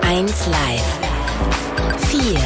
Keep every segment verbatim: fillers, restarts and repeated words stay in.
eins Live. vier.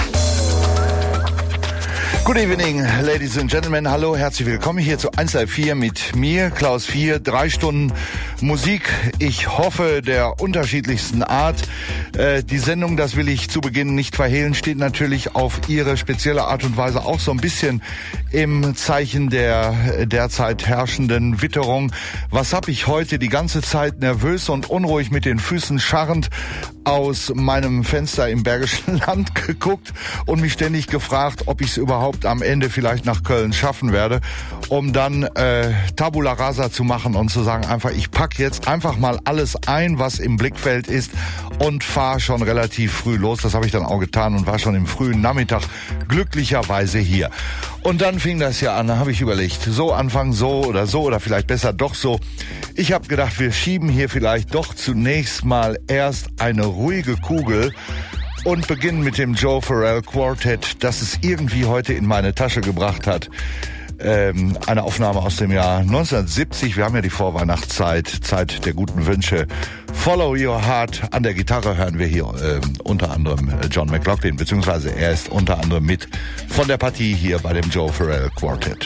Good evening, ladies and gentlemen. Hallo, herzlich willkommen hier zu eins Live vier mit mir, Klaus vier. Drei Stunden Musik. Ich hoffe, der unterschiedlichsten Art. Äh, die Sendung, das will ich zu Beginn nicht verhehlen, steht natürlich auf ihre spezielle Art und Weise auch so ein bisschen im Zeichen der derzeit herrschenden Witterung. Was habe ich heute die ganze Zeit nervös und unruhig mit den Füßen scharrend aus meinem Fenster im Bergischen Land geguckt und mich ständig gefragt, ob ich es überhaupt am Ende vielleicht nach Köln schaffen werde, um dann äh, Tabula Rasa zu machen und zu sagen, einfach, ich pack jetzt einfach mal alles ein, was im Blickfeld ist und fahre schon relativ früh los. Das habe ich dann auch getan und war schon im frühen Nachmittag glücklicherweise hier. Und dann fing das ja an, da habe ich überlegt, so anfangen, so oder so oder vielleicht besser doch so. Ich habe gedacht, wir schieben hier vielleicht doch zunächst mal erst eine ruhige Kugel und beginnen mit dem Joe Farrell Quartet, das es irgendwie heute in meine Tasche gebracht hat. Ähm, eine Aufnahme aus dem Jahr neunzehnhundertsiebzig. Wir haben ja die Vorweihnachtszeit, Zeit der guten Wünsche. Follow Your Heart. An der Gitarre hören wir hier ähm, unter anderem John McLaughlin, beziehungsweise er ist unter anderem mit von der Partie hier bei dem Joe Farrell Quartet.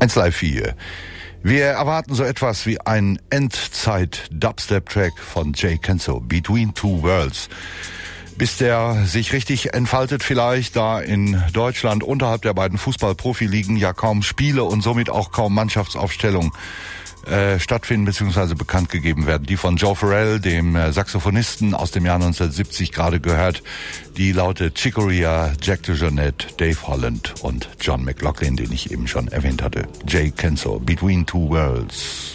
eins Live vier. Wir erwarten so etwas wie ein Endzeit-Dubstep-Track von Jay Kenzo, Between Two Worlds. Bis der sich richtig entfaltet vielleicht, da in Deutschland unterhalb der beiden Fußball-Profiligen ja kaum Spiele und somit auch kaum Mannschaftsaufstellung äh, stattfinden bzw. bekannt gegeben werden. Die von Joe Farrell, dem äh, Saxophonisten aus dem Jahr neunzehnhundertsiebzig gerade gehört, die lautet Chick Corea, Jack DeJohnette, Dave Holland und John McLaughlin, den ich eben schon erwähnt hatte. Jay Kenzo, Between Two Worlds.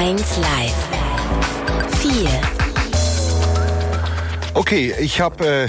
eins Live. vier. Okay, ich habe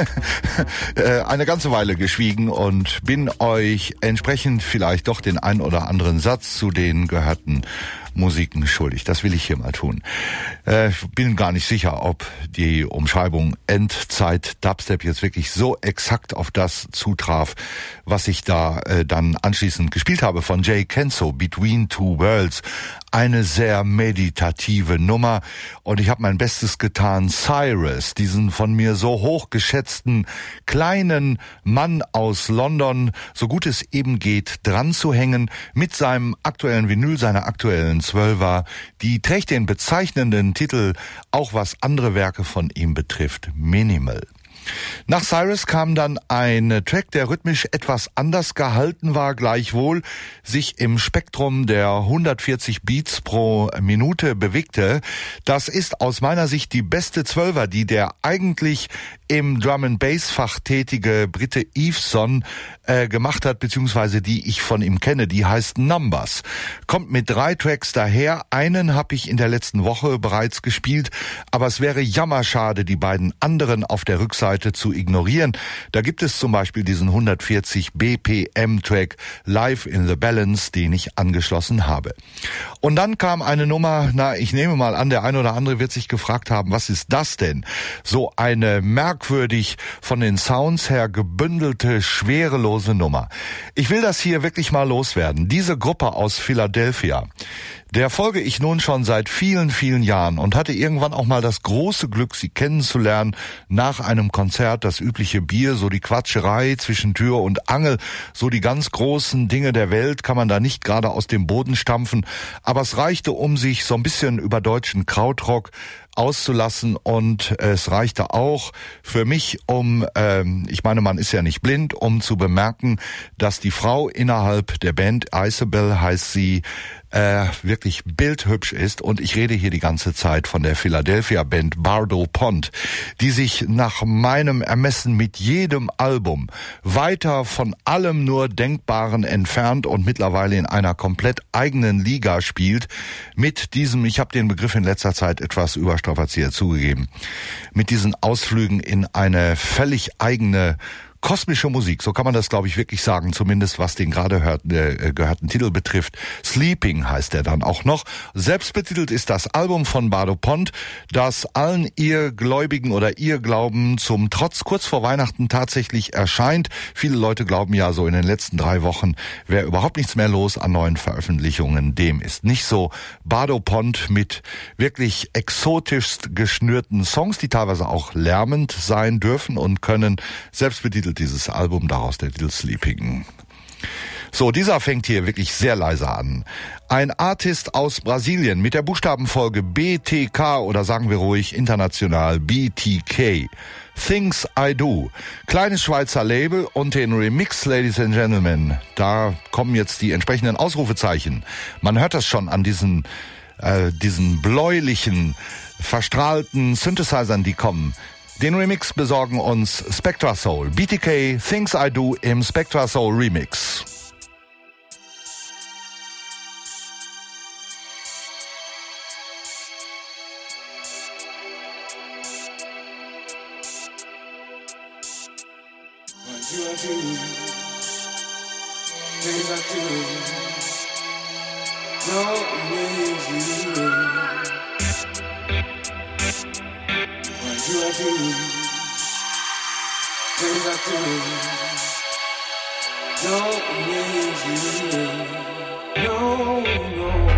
äh, eine ganze Weile geschwiegen und bin euch entsprechend vielleicht doch den ein oder anderen Satz zu den gehörten Musiken schuldig. Das will ich hier mal tun. Äh, ich bin gar nicht sicher, ob die Umschreibung Endzeit Dubstep jetzt wirklich so exakt auf das zutraf, was ich da äh, dann anschließend gespielt habe von Jay Kenzo, Between Two Worlds. Eine sehr meditative Nummer und ich habe mein Bestes getan, Cyrus, diesen von mir so hochgeschätzten kleinen Mann aus London, so gut es eben geht, dran zu hängen mit seinem aktuellen Vinyl, seiner aktuellen Zwölfer. Die trägt den bezeichnenden Titel, auch was andere Werke von ihm betrifft, Minimal. Nach Cyrus kam dann ein Track, der rhythmisch etwas anders gehalten war, gleichwohl sich im Spektrum der hundertvierzig Beats pro Minute bewegte. Das ist aus meiner Sicht die beste Zwölfer, die der eigentlich im Drum-and-Bass-Fach tätige Brite Eveson äh, gemacht hat, beziehungsweise die ich von ihm kenne, die heißt Numbers. Kommt mit drei Tracks daher, einen habe ich in der letzten Woche bereits gespielt, aber es wäre jammerschade, die beiden anderen auf der Rückseite zu ignorieren. Da gibt es zum Beispiel diesen hundertvierzig B P M-Track Live in the Balance, den ich angeschlossen habe. Und dann kam eine Nummer, na, ich nehme mal an, der ein oder andere wird sich gefragt haben, was ist das denn? So eine merkwürdig von den Sounds her gebündelte, schwerelose Nummer. Ich will das hier wirklich mal loswerden. Diese Gruppe aus Philadelphia, der folge ich nun schon seit vielen, vielen Jahren und hatte irgendwann auch mal das große Glück, sie kennenzulernen nach einem Konzert, das übliche Bier, so die Quatscherei zwischen Tür und Angel, so die ganz großen Dinge der Welt kann man da nicht gerade aus dem Boden stampfen, aber es reichte, um sich so ein bisschen über deutschen Krautrock auszulassen und es reichte auch für mich, um, ähm, ich meine, man ist ja nicht blind, um zu bemerken, dass die Frau innerhalb der Band, Isabel heißt sie, äh, wirklich bildhübsch ist und ich rede hier die ganze Zeit von der Philadelphia Band Bardo Pond, die sich nach meinem Ermessen mit jedem Album weiter von allem nur Denkbaren entfernt und mittlerweile in einer komplett eigenen Liga spielt, mit diesem, ich habe den Begriff in letzter Zeit etwas überstrapaziert zugegeben, mit diesen Ausflügen in eine völlig eigene kosmische Musik, so kann man das, glaube ich, wirklich sagen, zumindest was den gerade hört, äh, gehörten Titel betrifft. Sleeping heißt er dann auch noch. Selbstbetitelt ist das Album von Bardo Pond, das allen Irrgläubigen oder Irrglauben zum Trotz kurz vor Weihnachten tatsächlich erscheint. Viele Leute glauben ja so in den letzten drei Wochen wäre überhaupt nichts mehr los an neuen Veröffentlichungen. Dem ist nicht so. Bardo Pond mit wirklich exotischst geschnürten Songs, die teilweise auch lärmend sein dürfen und können, selbstbetitelt dieses Album, daraus der Titel Sleeping. So, dieser fängt hier wirklich sehr leise an. Ein Artist aus Brasilien mit der Buchstabenfolge B T K oder sagen wir ruhig international B T K. Things I Do. Kleines Schweizer Label und den Remix, Ladies and Gentlemen. Da kommen jetzt die entsprechenden Ausrufezeichen. Man hört das schon an diesen, äh, diesen bläulichen, verstrahlten Synthesizern, die kommen. Den Remix besorgen uns Spectra Soul. B T K, Things I Do im Spectra Soul Remix. What you do, things I do, no ways you. What you do, things I do, no ways you. No, no.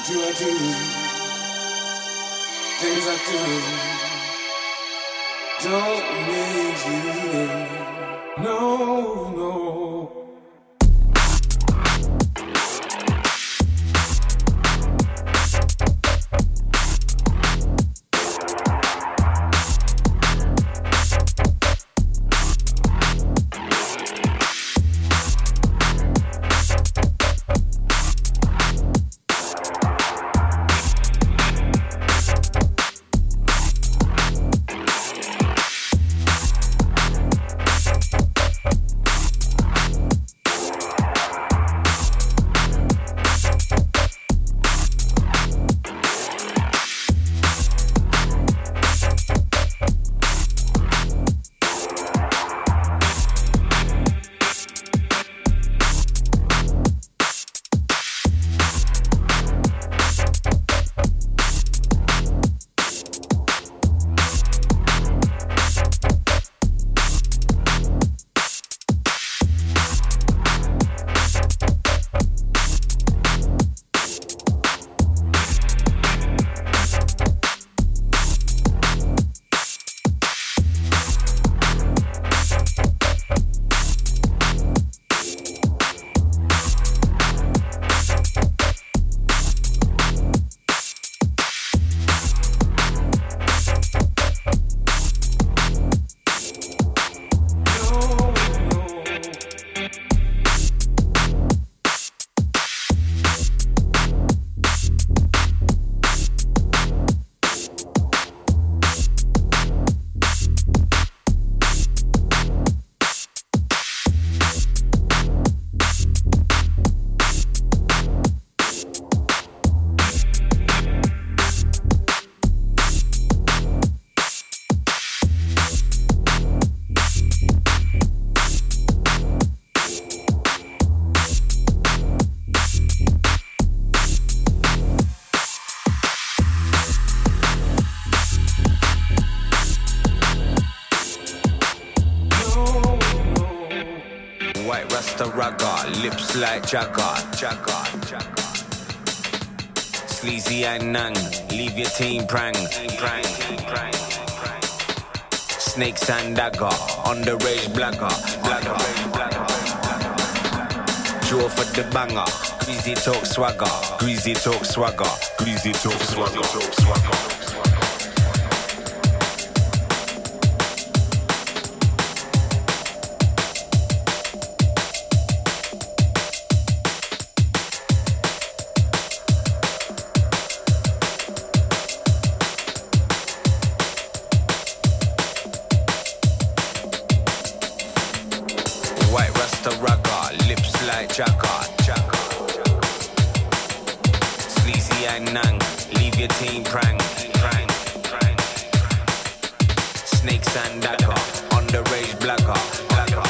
do I do? Things I do don't amaze you. No, no. Lips like Jagger, Jagger, Jagger. Sleazy and Nang, leave your team prang, prang, prang, prang. Snakes and dagger, underage blagger, blagger, blagger. Draw for the banger, greasy talk swagger, greasy talk swagger, greasy talk swagger, talk swagger. Jagger, Jagger. Sleazy and Nang, leave your team prang, prang, prang. Snakes and dagger, underage blagger, blagger.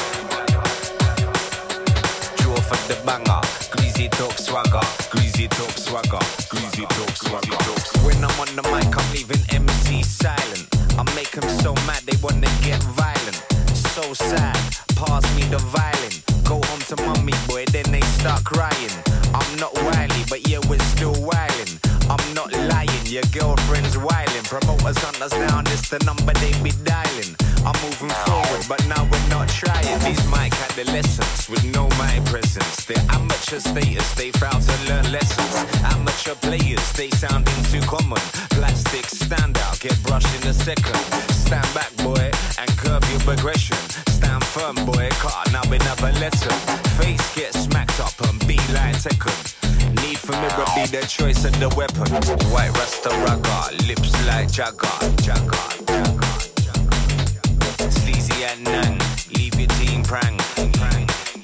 Draw for the banger, greasy talk swagger, greasy talk swagger, greasy talk swagger. When I'm on the mic, I'm leaving M C silent. I make them so mad they wanna get violent. So sad, pass me the violin. Go home to mommy, boy, then they start crying. I'm not wily, but yeah, we're still wildin'. I'm not lying, your girlfriend's wildin'. Promoters hunt us down, it's the number they be dialing. I'm moving forward, but now we're not trying. These mic adolescents with no mind presence. They're amateur status, they fail to learn lessons. Amateur players, they sounding too common. Plastic standout, get brushed in a second. Stand back, boy, and curb your progression. Stand firm, boy, car, now another lesson. Face get smacked up and be like Tekken. Need for mirror be the choice of the weapon. White Rasta ragga, lips like Jagger, Jagger, Jagger. Sleazy and Nang, leave your team prang, prang.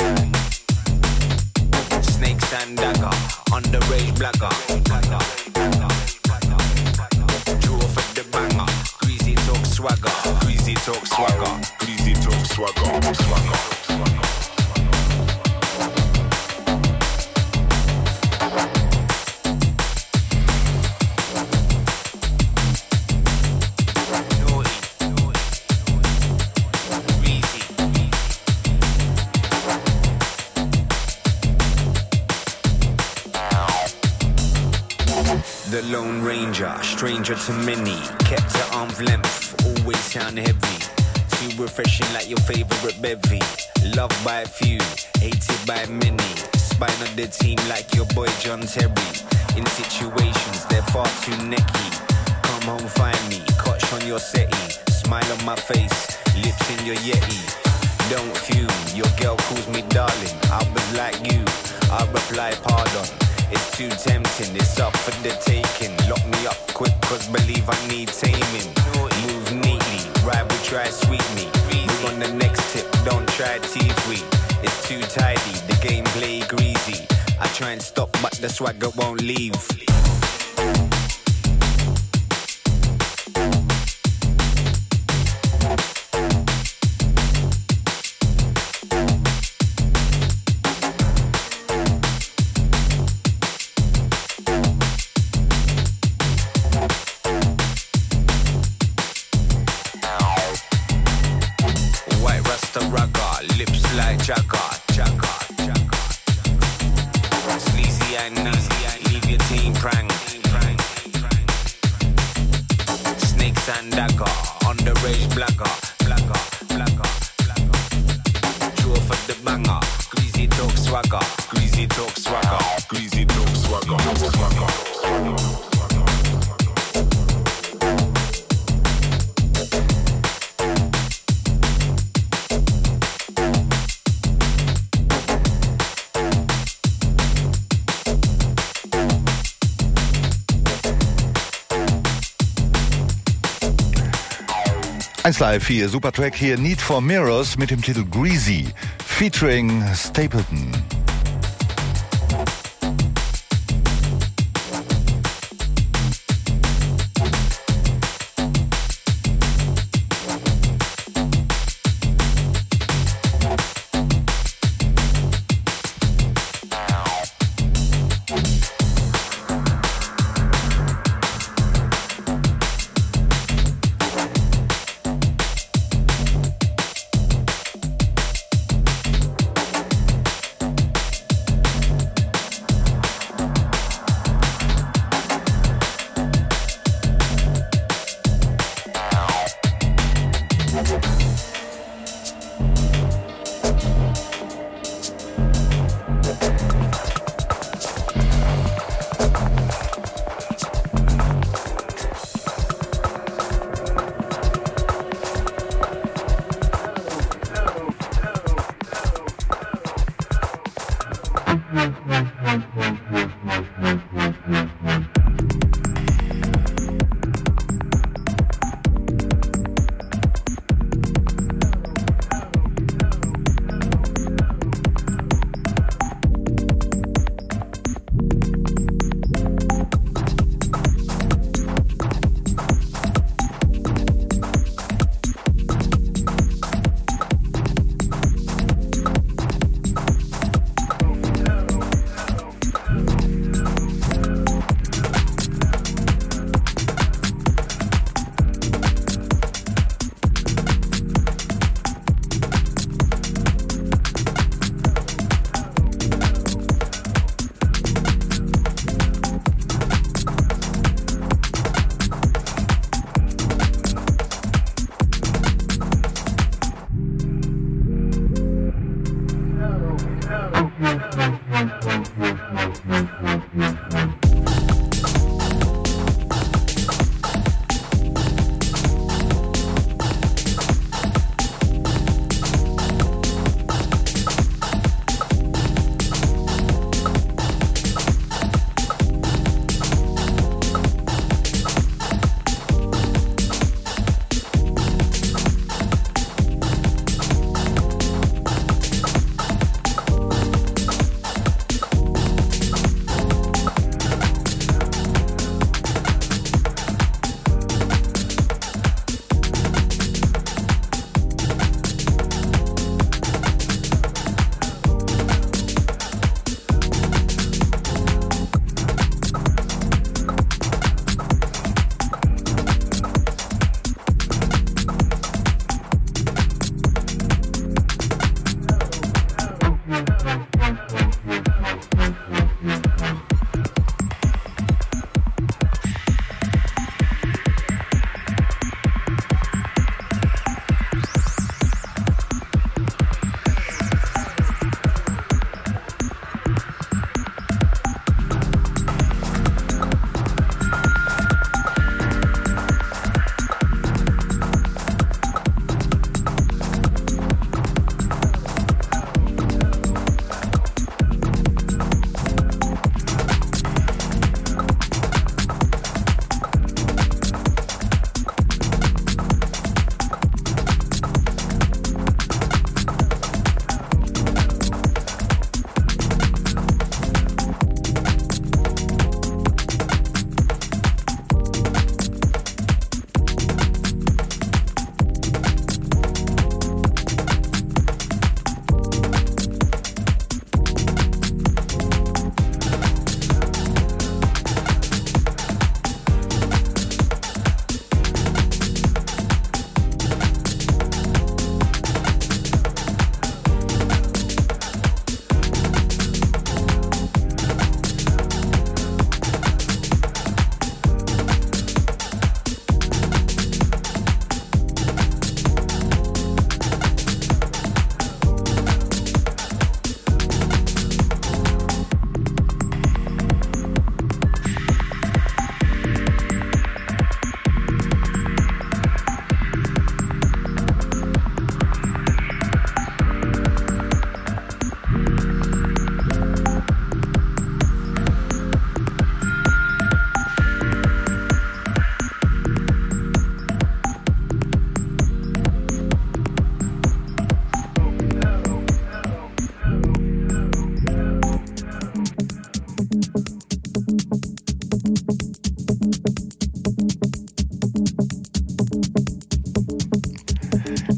Snakes and dagger, underage blagger, blagger. Draw for the banger, greasy talk swagger, greasy talk swagger, greasy talk swagger, swagger. the Lone Ranger, stranger to many, kept at arm's length, always sound heavy. Too refreshing like your favorite bevy. Loved by a few, hated by many. Spine of the team like your boy John Terry. In situations they're far too necky. Come home find me, cotch on your settee. Smile on my face, lips in your Yeti. Don't fume, your girl calls me darling. I was like you, I reply pardon. It's too tempting, it's up for the taking. Lock me up quick, cause believe I need taming. Move neatly, ride we try sweet me. Move on the next tip, don't try tease we. It's too tidy, the gameplay greasy. I try and stop, but the swagger won't leave. Jagger, jagger, jagger. Sleazy and easy, leave your team prang. Snakes and dagger, on the rage blagger, blagger, blagger, blagger. Draw for the banger, greasy talk swagger, greasy talk swagger, greasy talk swagger, swagger. eins Live vier, super Track hier, Need for Mirrors mit dem Titel Greasy, featuring Stapleton.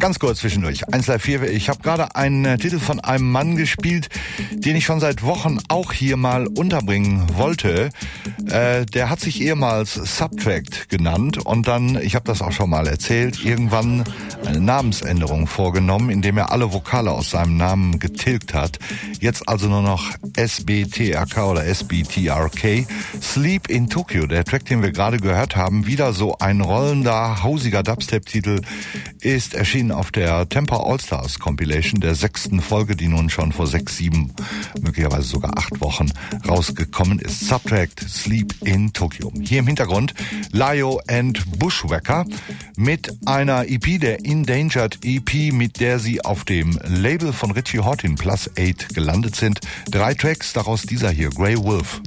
Ganz kurz zwischendurch. eins drei vier, ich habe gerade einen äh, Titel von einem Mann gespielt, den ich schon seit Wochen auch hier mal unterbringen wollte. Äh, der hat sich ehemals Subtract genannt und dann, ich habe das auch schon mal erzählt, irgendwann eine Namensänderung vorgenommen, indem er alle Vokale aus seinem Namen getilgt hat. Jetzt also nur noch S B T R K oder S B T R K. Sleep in Tokyo, der Track, den wir gerade gehört haben, wieder so ein rollender, hausiger Dubstep-Titel, ist erschienen auf der Temper All-Stars Compilation der sechsten Folge, die nun schon vor sechs, sieben, möglicherweise sogar acht Wochen rausgekommen ist. Subtract, Sleep in Tokyo. Hier im Hintergrund Lyo and Bushwhacker mit einer E P, der Endangered E P, mit der sie auf dem Label von Richie Hawtin Plus acht gelandet sind. Drei Tracks, daraus dieser hier, Grey Wolf.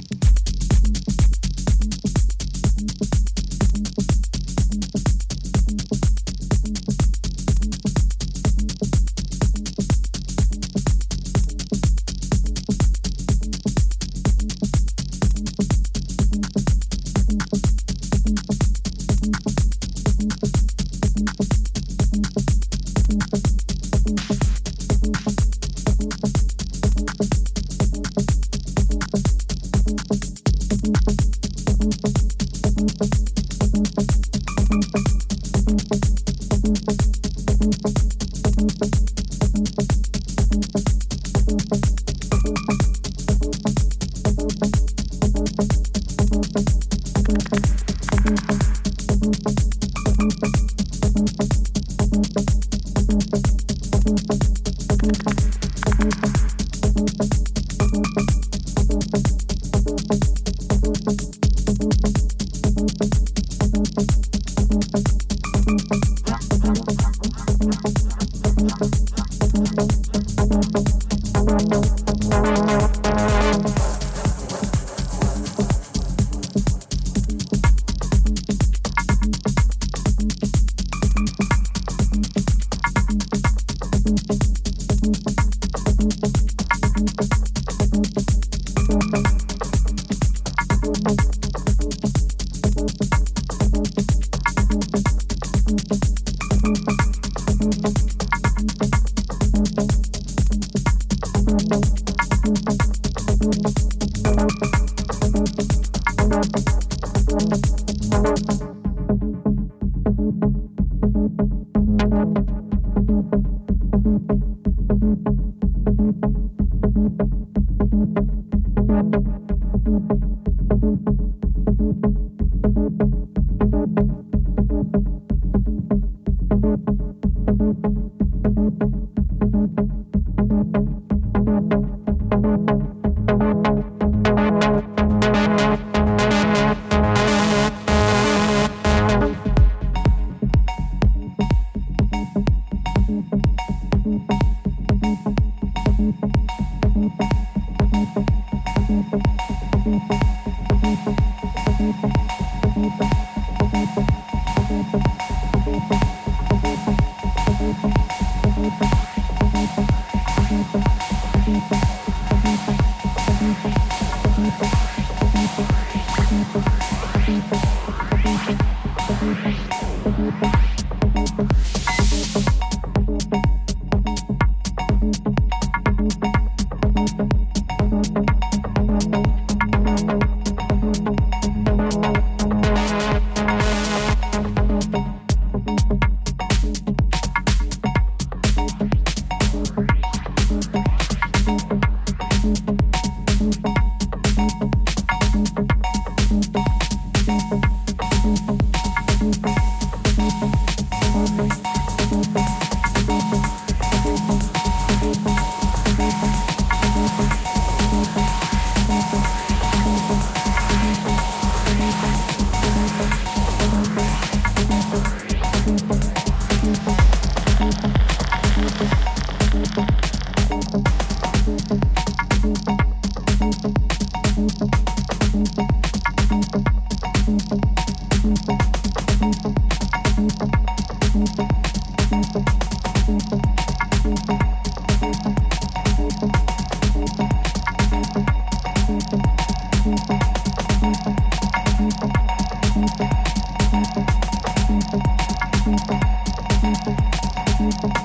Thank you.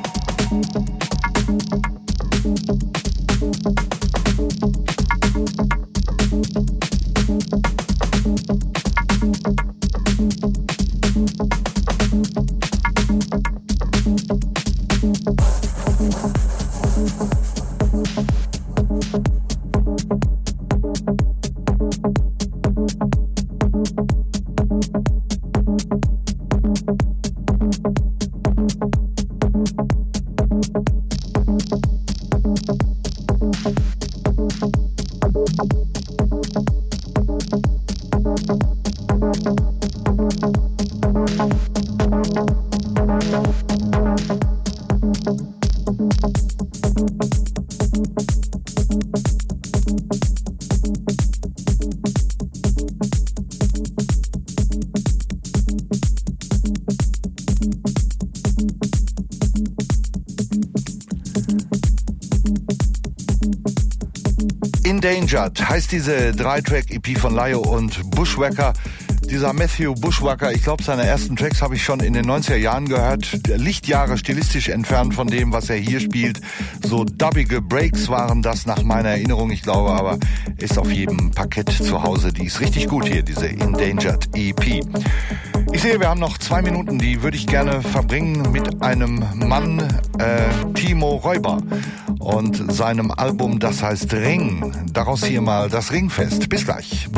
Endangered heißt diese drei-Track-E P von Lyo und Bushwhacker. Dieser Matthew Bushwhacker, ich glaube, seine ersten Tracks habe ich schon in den neunziger Jahren gehört. Lichtjahre stilistisch entfernt von dem, was er hier spielt. So dubbige Breaks waren das nach meiner Erinnerung, ich glaube, aber ist auf jedem Parkett zu Hause. Die ist richtig gut hier, diese Endangered E P. Ich sehe, wir haben noch zwei Minuten, die würde ich gerne verbringen mit einem Mann, äh, Timo Räuber, und seinem Album, das heißt Ring. Daraus hier mal das Ringfest. Bis gleich.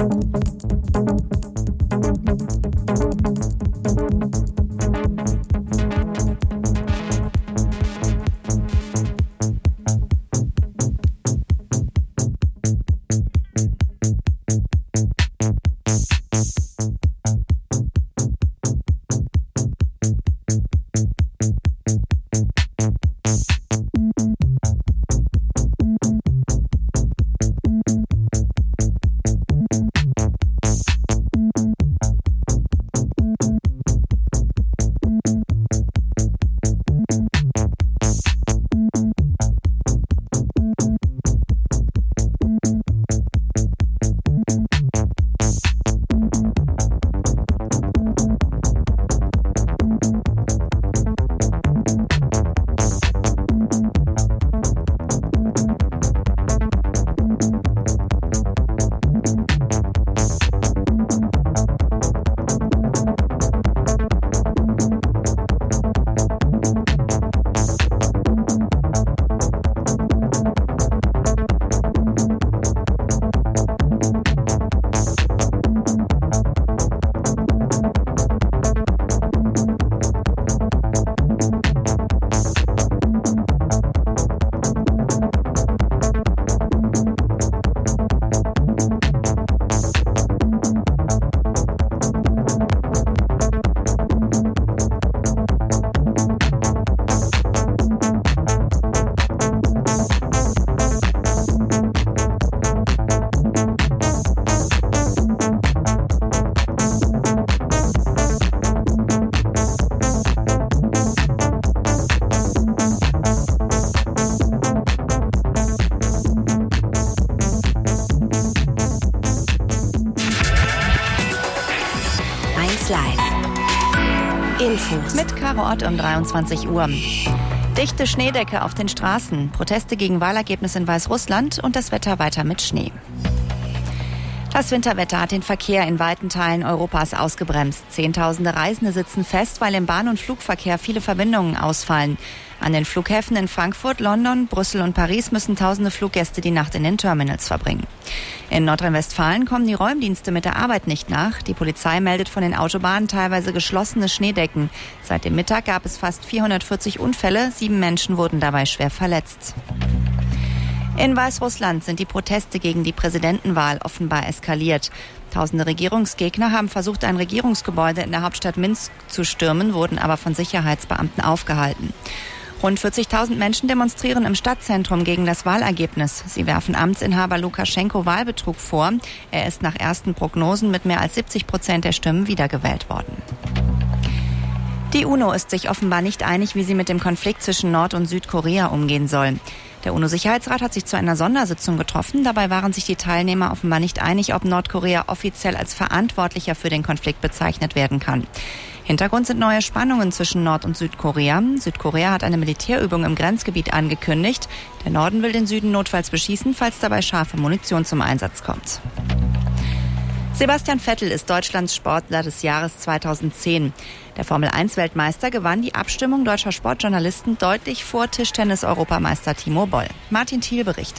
Infos. Mit Caro Ott um dreiundzwanzig Uhr. Dichte Schneedecke auf den Straßen, Proteste gegen Wahlergebnis in Weißrussland und das Wetter weiter mit Schnee. Das Winterwetter hat den Verkehr in weiten Teilen Europas ausgebremst. Zehntausende Reisende sitzen fest, weil im Bahn- und Flugverkehr viele Verbindungen ausfallen. An den Flughäfen in Frankfurt, London, Brüssel und Paris müssen tausende Fluggäste die Nacht in den Terminals verbringen. In Nordrhein-Westfalen kommen die Räumdienste mit der Arbeit nicht nach. Die Polizei meldet von den Autobahnen teilweise geschlossene Schneedecken. Seit dem Mittag gab es fast vierhundertvierzig Unfälle. Sieben Menschen wurden dabei schwer verletzt. In Weißrussland sind die Proteste gegen die Präsidentenwahl offenbar eskaliert. Tausende Regierungsgegner haben versucht, ein Regierungsgebäude in der Hauptstadt Minsk zu stürmen, wurden aber von Sicherheitsbeamten aufgehalten. Rund vierzigtausend Menschen demonstrieren im Stadtzentrum gegen das Wahlergebnis. Sie werfen Amtsinhaber Lukaschenko Wahlbetrug vor. Er ist nach ersten Prognosen mit mehr als siebzig Prozent der Stimmen wiedergewählt worden. Die UNO ist sich offenbar nicht einig, wie sie mit dem Konflikt zwischen Nord- und Südkorea umgehen soll. Der UNO-Sicherheitsrat hat sich zu einer Sondersitzung getroffen. Dabei waren sich die Teilnehmer offenbar nicht einig, ob Nordkorea offiziell als Verantwortlicher für den Konflikt bezeichnet werden kann. Hintergrund sind neue Spannungen zwischen Nord- und Südkorea. Südkorea hat eine Militärübung im Grenzgebiet angekündigt. Der Norden will den Süden notfalls beschießen, falls dabei scharfe Munition zum Einsatz kommt. Sebastian Vettel ist Deutschlands Sportler des Jahres zweitausendzehn. Der Formel eins Weltmeister gewann die Abstimmung deutscher Sportjournalisten deutlich vor Tischtennis-Europameister Timo Boll. Martin Thiel berichtet.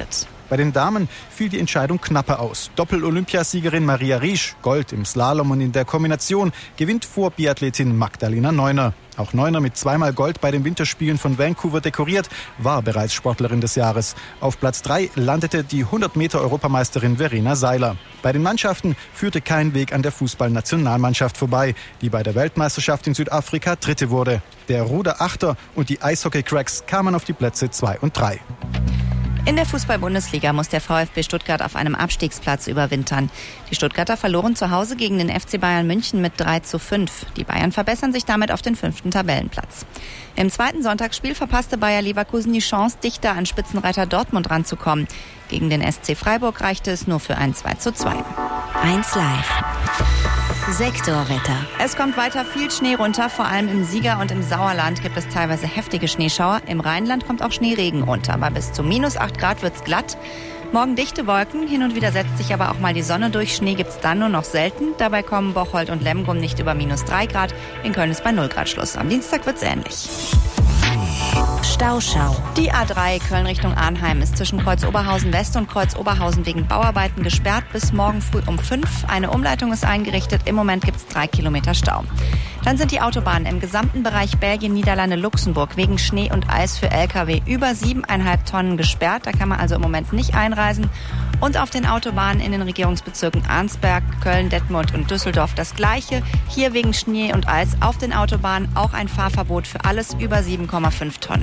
Bei den Damen fiel die Entscheidung knapper aus. Doppel-Olympiasiegerin Maria Riesch, Gold im Slalom und in der Kombination, gewinnt vor Biathletin Magdalena Neuner. Auch Neuner mit zweimal Gold bei den Winterspielen von Vancouver dekoriert, war bereits Sportlerin des Jahres. Auf Platz drei landete die hundert Meter Europameisterin Verena Seiler. Bei den Mannschaften führte kein Weg an der Fußballnationalmannschaft vorbei, die bei der Weltmeisterschaft in Südafrika Dritte wurde. Der Ruderachter und die Eishockey-Cracks kamen auf die Plätze zwei und drei. In der Fußball-Bundesliga muss der VfB Stuttgart auf einem Abstiegsplatz überwintern. Die Stuttgarter verloren zu Hause gegen den F C Bayern München mit drei zu fünf. Die Bayern verbessern sich damit auf den fünften Tabellenplatz. Im zweiten Sonntagsspiel verpasste Bayer Leverkusen die Chance, dichter an Spitzenreiter Dortmund ranzukommen. Gegen den S C Freiburg reichte es nur für ein zwei zu zwei. eins Live. Sektorwetter. Es kommt weiter viel Schnee runter, vor allem im Sieger- und im Sauerland gibt es teilweise heftige Schneeschauer. Im Rheinland kommt auch Schneeregen runter, aber bis zu minus acht Grad wird's glatt. Morgen dichte Wolken, hin und wieder setzt sich aber auch mal die Sonne durch. Schnee gibt's dann nur noch selten. Dabei kommen Bocholt und Lemgo nicht über minus drei Grad. In Köln ist bei null Grad Schluss. Am Dienstag wird's ähnlich. Stauschau. Die A drei Köln Richtung Arnheim ist zwischen Kreuz Oberhausen West und Kreuz Oberhausen wegen Bauarbeiten gesperrt bis morgen früh um fünf. Eine Umleitung ist eingerichtet. Im Moment gibt es drei Kilometer Stau. Dann sind die Autobahnen im gesamten Bereich Belgien, Niederlande, Luxemburg wegen Schnee und Eis für L K W über siebeneinhalb Tonnen gesperrt. Da kann man also im Moment nicht einreisen. Und auf den Autobahnen in den Regierungsbezirken Arnsberg, Köln, Detmold und Düsseldorf das Gleiche. Hier wegen Schnee und Eis auf den Autobahnen auch ein Fahrverbot für alles über sieben Komma fünf Tonnen.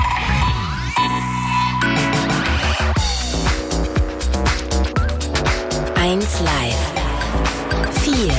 eins Live. vier.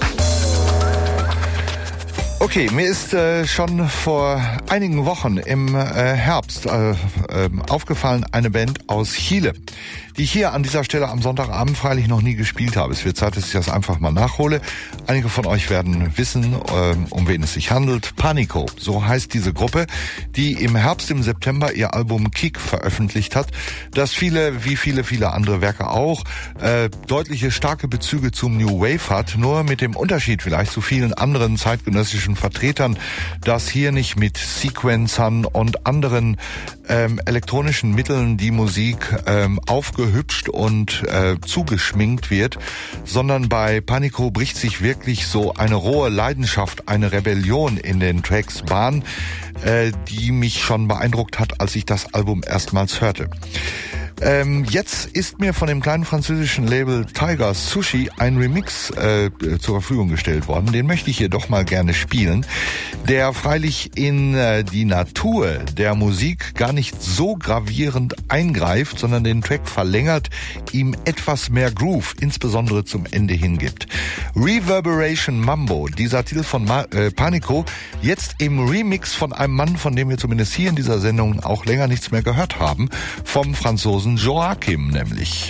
Okay, mir ist äh, schon vor einigen Wochen im äh, Herbst äh, äh, aufgefallen, eine Band aus Chile, die ich hier an dieser Stelle am Sonntagabend freilich noch nie gespielt habe. Es wird Zeit, dass ich das einfach mal nachhole. Einige von euch werden wissen, äh, um wen es sich handelt. Panico, so heißt diese Gruppe, die im Herbst, im September ihr Album Kick veröffentlicht hat, das viele, wie viele, viele andere Werke auch, äh, deutliche, starke Bezüge zum New Wave hat, nur mit dem Unterschied vielleicht zu vielen anderen zeitgenössischen Vertretern, dass hier nicht mit Sequencern und anderen ähm, elektronischen Mitteln die Musik ähm, aufgehübscht und äh, zugeschminkt wird, sondern bei Panico bricht sich wirklich so eine rohe Leidenschaft, eine Rebellion in den Tracks Bahn, äh, die mich schon beeindruckt hat, als ich das Album erstmals hörte. Ähm, jetzt ist mir von dem kleinen französischen Label Tiger Sushi ein Remix äh, zur Verfügung gestellt worden. Den möchte ich hier doch mal gerne spielen, der freilich in äh, die Natur der Musik gar nicht so gravierend eingreift, sondern den Track verlängert, ihm etwas mehr Groove, insbesondere zum Ende hingibt. Reverberation Mambo, dieser Titel von Ma- äh, Panico, jetzt im Remix von einem Mann, von dem wir zumindest hier in dieser Sendung auch länger nichts mehr gehört haben, vom Franzosen Joachim nämlich.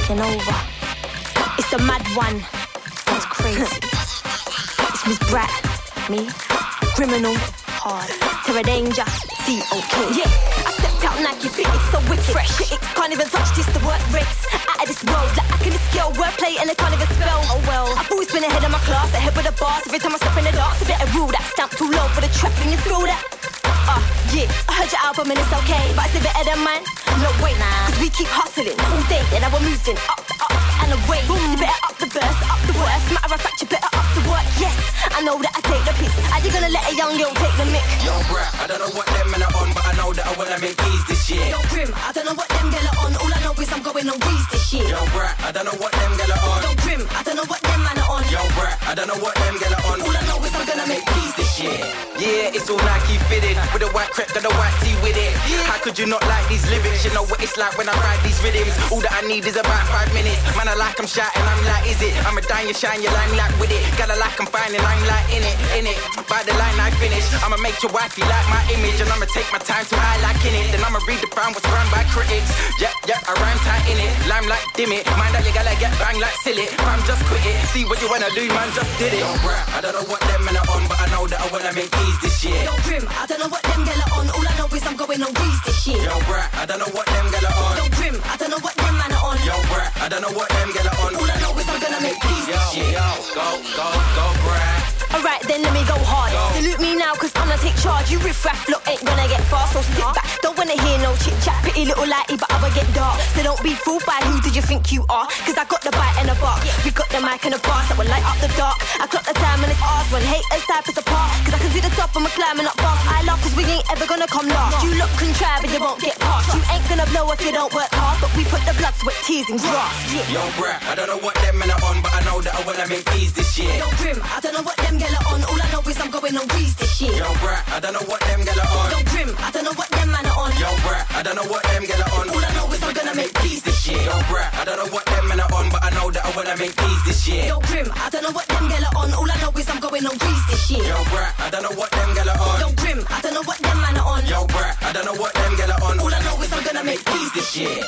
taking over. It's a mad one. It's crazy. It's Miss Brat. Me? Criminal. Hard. Terror danger. D O K. Yeah, I stepped out Nike fit, it's so wicked. Fresh critics can't even touch this, the work rates. Out of this world, like I can skill wordplay and I can't even spell. Oh well, I've always been ahead of my class, ahead with the bars. Every time I step in the dance, a bit of rule that stamped too low for the trap and you throw that. Uh, yeah, I heard your album and it's okay, but is it better than mine? No way, nah. Cause we keep hustling all day, and now we're moving up, up, and away. You better up the verse, up the worst. Matter of fact, you better up the work, yes. I know that I take the piss. Are you gonna let a young girl take the mic? Yo, brat, I don't know what them men are on, but I know that I wanna make peace this year. Yo, Grim, I don't know what them girl are on. All I know is I'm going on Grease this year. Yo, brat, I don't know what them girl are on. Yo, Grim, I don't know what them man are on. Yo, brat, I don't know what them girl are on. All I know is I'm gonna make peace this year. Yeah, it's all Nike fitted, with a white crepe, got a white tee with it. Yeah. How could you not like these lyrics? You know what it's like when I ride these rhythms. All that I need is about five minutes. Man, I like I'm shouting, I'm like, is it? I'm a dime, you shine your limelight with it. Gotta like I'm finding, I'm like in it, in it. By the line I finish, I'ma make your wifey like my image. And I'ma take my time to I like in it. Then I'ma read the brown what's run by critics. Yep, yep, I rhyme tight in it. Limelight, dim it. Mind that you gotta get bang like silly. I'm just quit it. See what you wanna do, man, just did it. Yo, brat, I don't know what them men are on, but I know that I wanna make peace this year. Yo, Grim, I don't know what them girl are on. All I know is I'm going on Grease this year. Yo, brat, I don't know what them girl are on. Yo, Grim, I don't know what them man are on. Yo, brat, I don't know what them girl are on. All I know is I'm gonna make peace this year. Yo, go, go, go, brat. Alright then let me go hard. Go. Salute me now cause I'ma take charge. You riff-raff look ain't gonna get far, so sit back. Don't wanna hear no chit-chat. Pretty little lighty but I'ma get dark. So don't be fooled by who did you think you are. Cause I got the bite and the bark. We got the mic and the bars that will light up the dark. I clock the time and it's ours when haters type us apart. Cause I can see the top and we're climbing up fast. I laugh cause we ain't ever gonna come last. You look contrived but you won't get past. You ain't gonna blow if you don't work hard. But we put the blood, sweat, tears and grass. Yeah. Yo, brat, I don't know what them men are on, but I know that I wanna make peace this year. Yo, Grim, I don't know what them girl are on. All I know is I'm going on Grease this year. Yo, brat, I don't know what them girl are on. Yo, Grim, I don't know what them man are on. Yo, brat, I don't know what them girl are on. All I know is I'm gonna make peace this year. Yo, brat, I don't know what them men are on, but I know that I wanna make peace this year. Yo, Grim, I don't know what them girl are on. All I know is I'm going on Grease this year. Yo, brat, I don't know what them girl are on. Yo, Grim, I don't know what them man are on. Yo, brat, I don't know what them girl are on. All I know is I'm gonna make peace this year.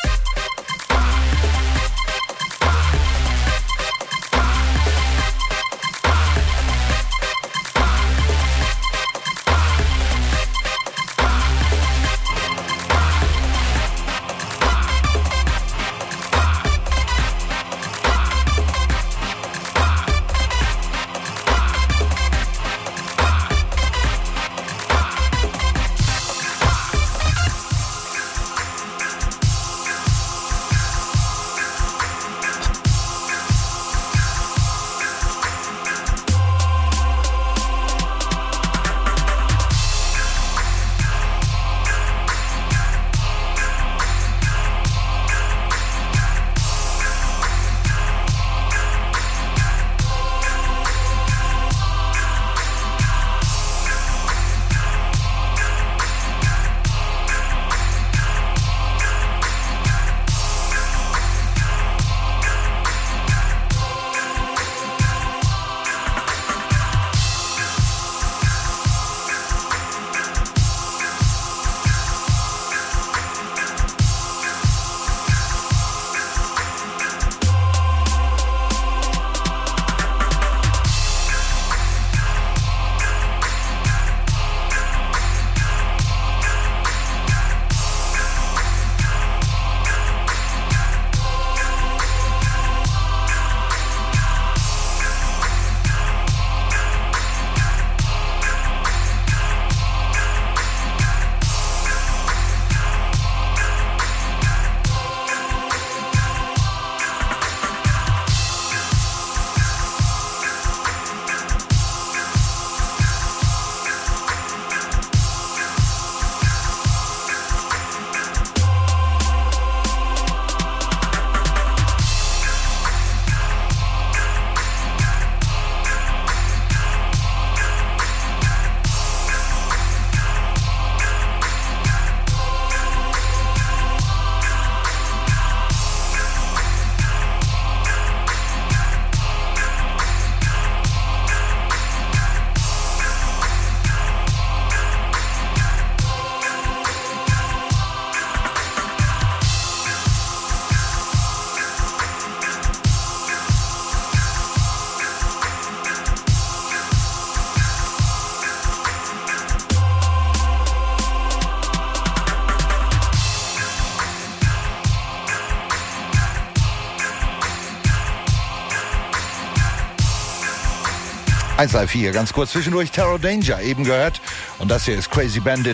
eins drei vier, ganz kurz zwischendurch Terror Danger, eben gehört. Und das hier ist Crazy Bandit.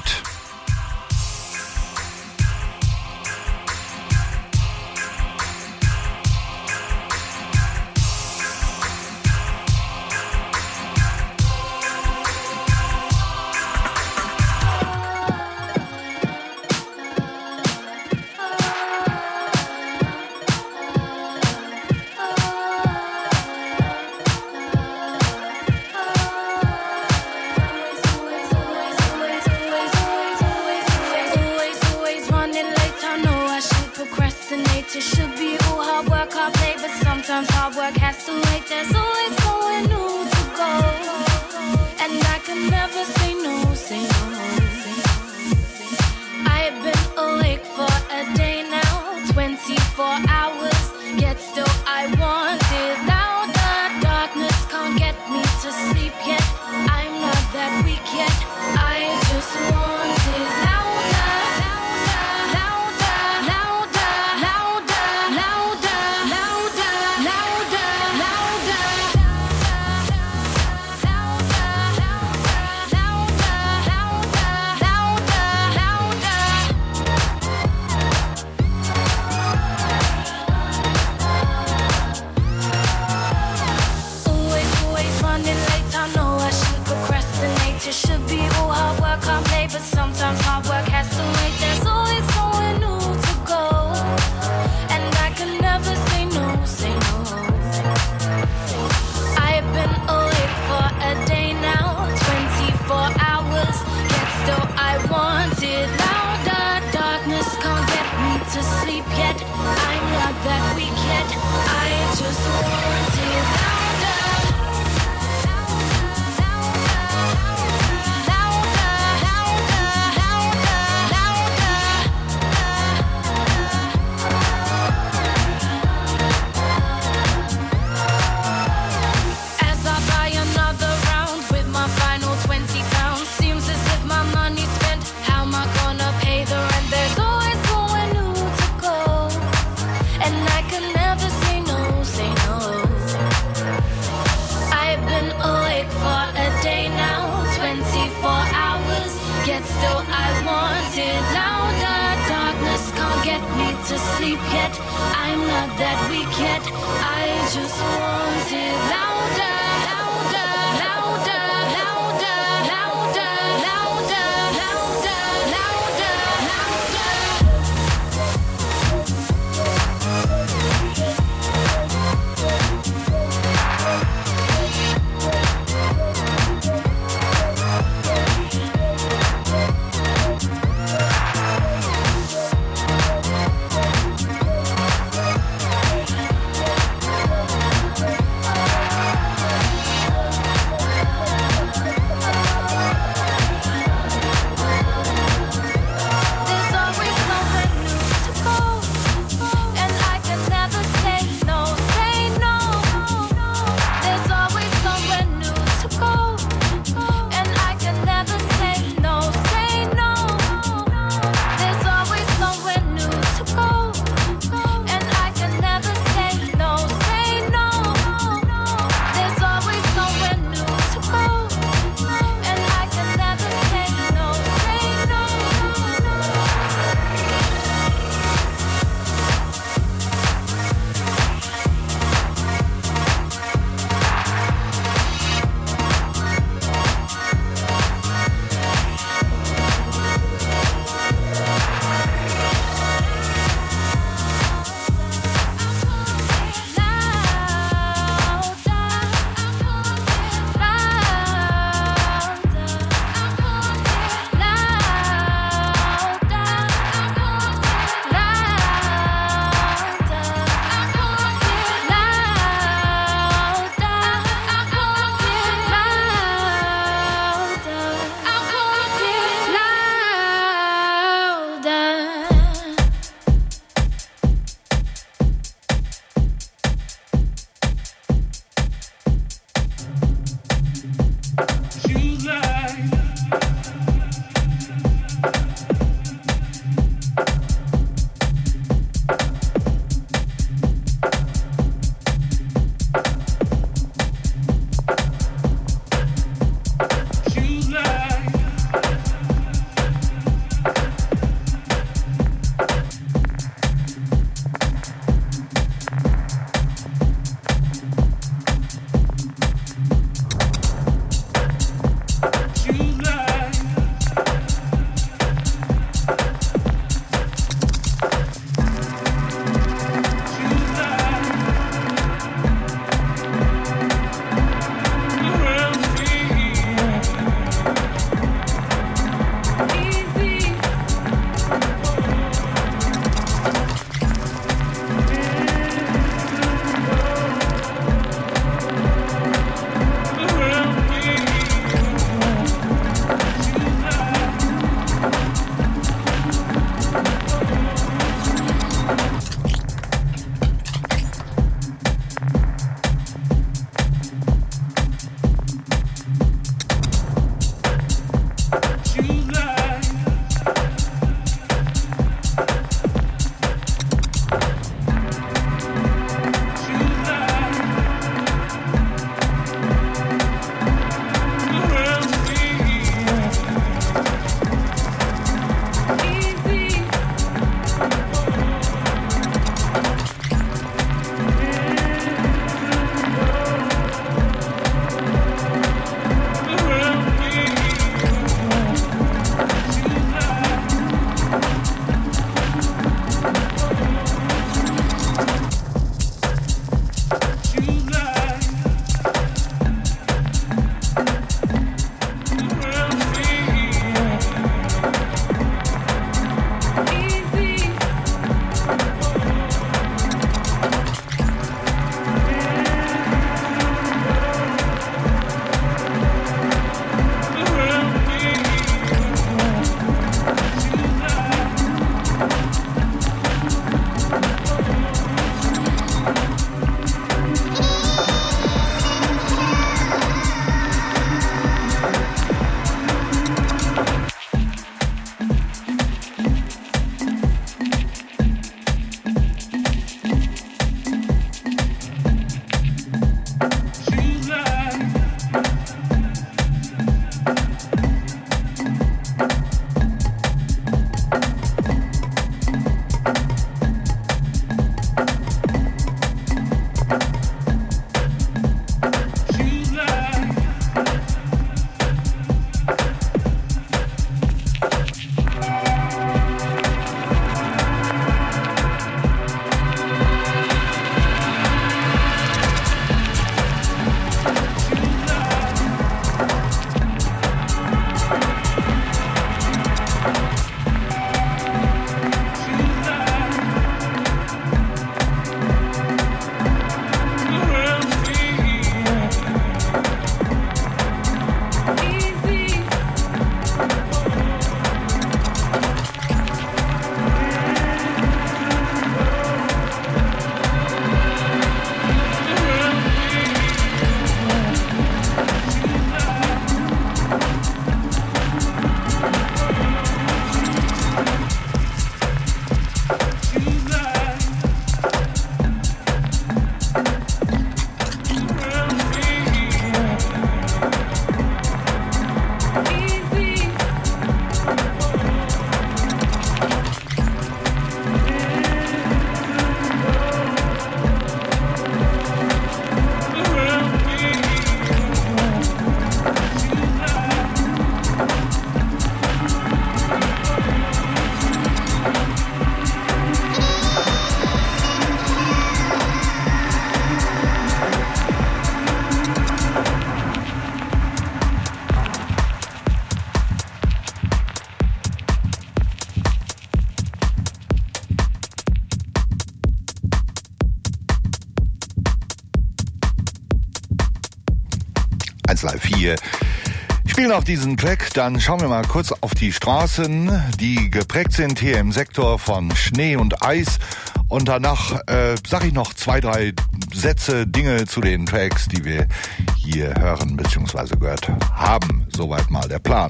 vier. Ich spiele noch diesen Track, dann schauen wir mal kurz auf die Straßen, die geprägt sind hier im Sektor von Schnee und Eis. Und danach äh, sage ich noch zwei, drei Sätze, Dinge zu den Tracks, die wir hier hören bzw. gehört haben. Soweit mal der Plan.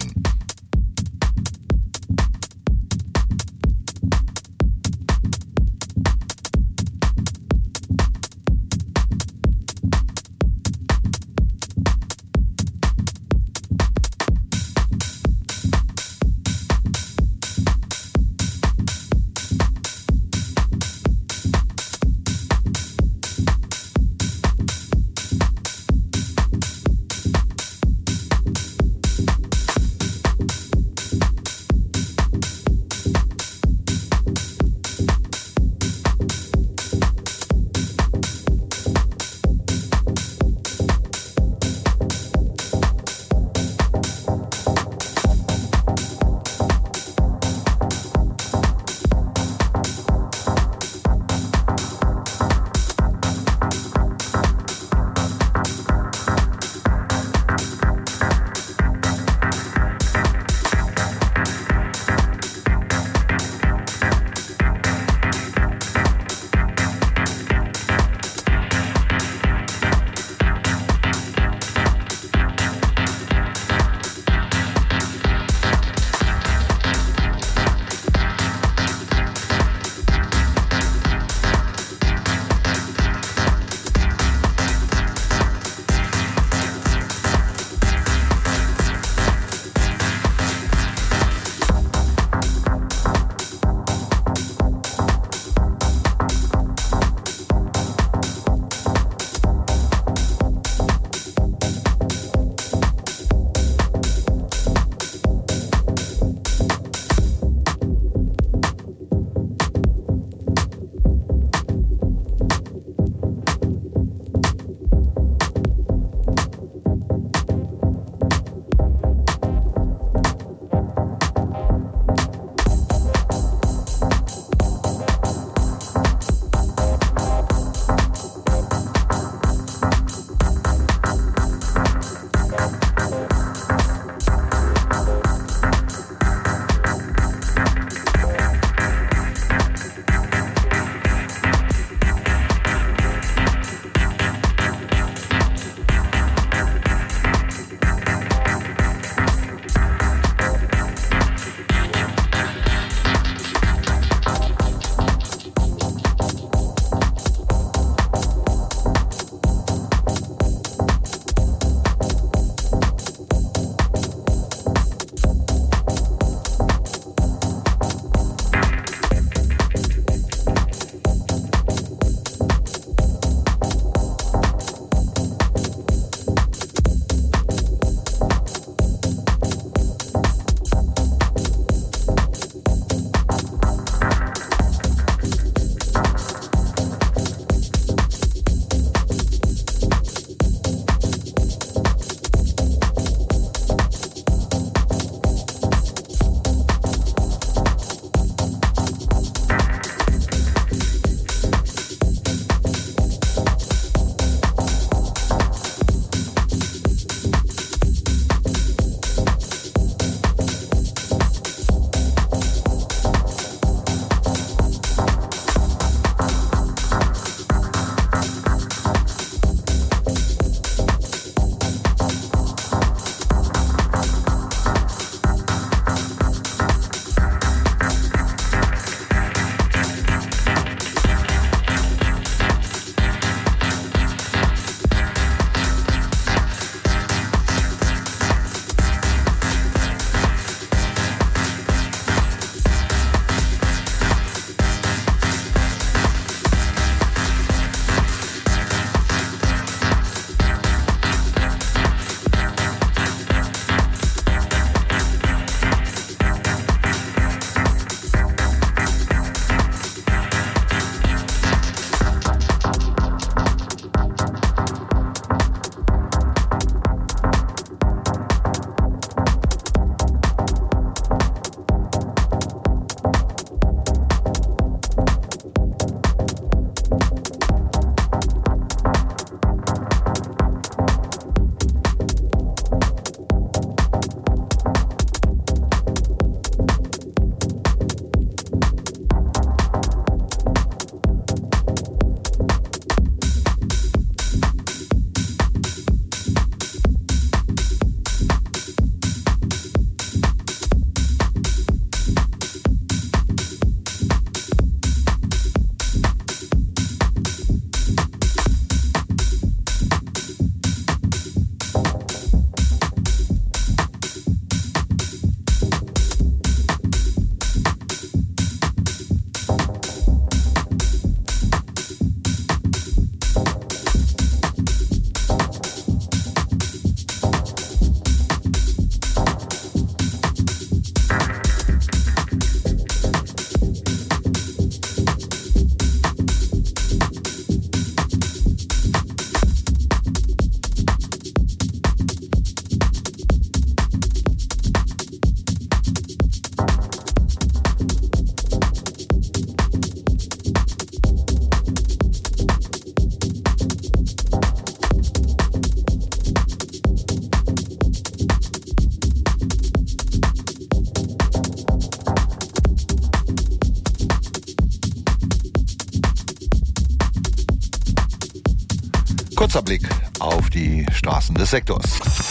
Kurzer Blick auf die Straßen des Sektors.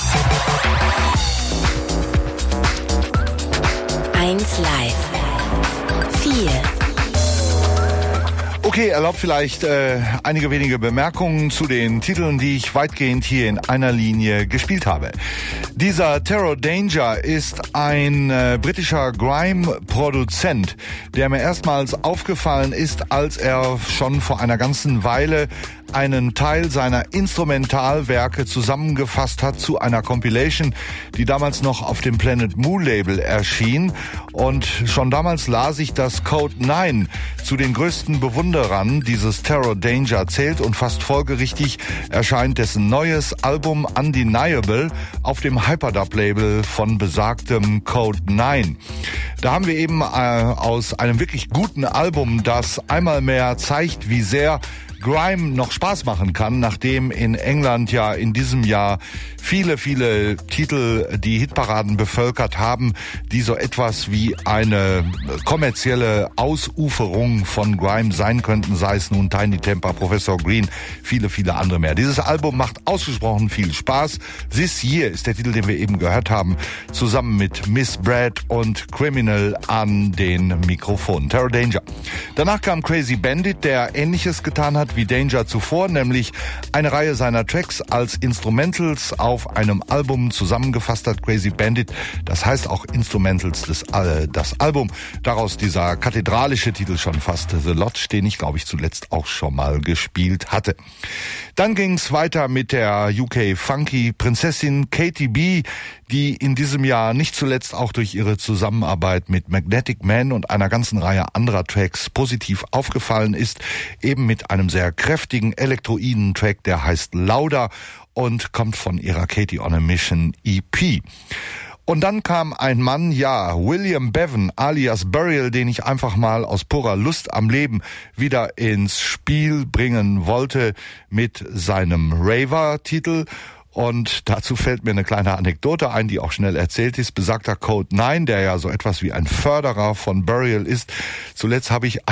eins Live. vier. Okay, erlaubt vielleicht äh, einige wenige Bemerkungen zu den Titeln, die ich weitgehend hier in einer Linie gespielt habe. Dieser Terror Danger ist ein äh, britischer Grime-Produzent, der mir erstmals aufgefallen ist, als er schon vor einer ganzen Weile einen Teil seiner Instrumentalwerke zusammengefasst hat zu einer Compilation, die damals noch auf dem Planet Mu Label erschien. Und schon damals las ich, dass Code neun zu den größten Bewunderern dieses Terror Danger zählt und fast folgerichtig erscheint dessen neues Album Undeniable auf dem Hyperdub-Label von besagtem Code neun. Da haben wir eben äh, aus einem wirklich guten Album, das einmal mehr zeigt, wie sehr Grime noch Spaß machen kann, nachdem in England ja in diesem Jahr viele, viele Titel die Hitparaden bevölkert haben, die so etwas wie eine kommerzielle Ausuferung von Grime sein könnten, sei es nun Tiny Temper, Professor Green, viele, viele andere mehr. Dieses Album macht ausgesprochen viel Spaß. This Year ist der Titel, den wir eben gehört haben, zusammen mit Miss Brad und Criminal an den Mikrofonen. Terror Danger. Danach kam Crazy Bandit, der Ähnliches getan hat wie Danger zuvor, nämlich eine Reihe seiner Tracks als Instrumentals auf einem Album zusammengefasst hat. Crazy Bandit, das heißt auch Instrumentals, des, äh, das Album. Daraus dieser kathedralische Titel schon fast, The Lodge, den ich, glaube ich, zuletzt auch schon mal gespielt hatte. Dann ging's weiter mit der U K Funky Prinzessin Katy B, die in diesem Jahr nicht zuletzt auch durch ihre Zusammenarbeit mit Magnetic Man und einer ganzen Reihe anderer Tracks positiv aufgefallen ist, eben mit einem sehr kräftigen elektroiden Track, der heißt Louder und kommt von ihrer Katy on a Mission E P. Und dann kam ein Mann, ja, William Bevan alias Burial, den ich einfach mal aus purer Lust am Leben wieder ins Spiel bringen wollte mit seinem Raver-Titel. Und dazu fällt mir eine kleine Anekdote ein, die auch schnell erzählt ist. Besagter Code neun, der ja so etwas wie ein Förderer von Burial ist. Zuletzt habe ich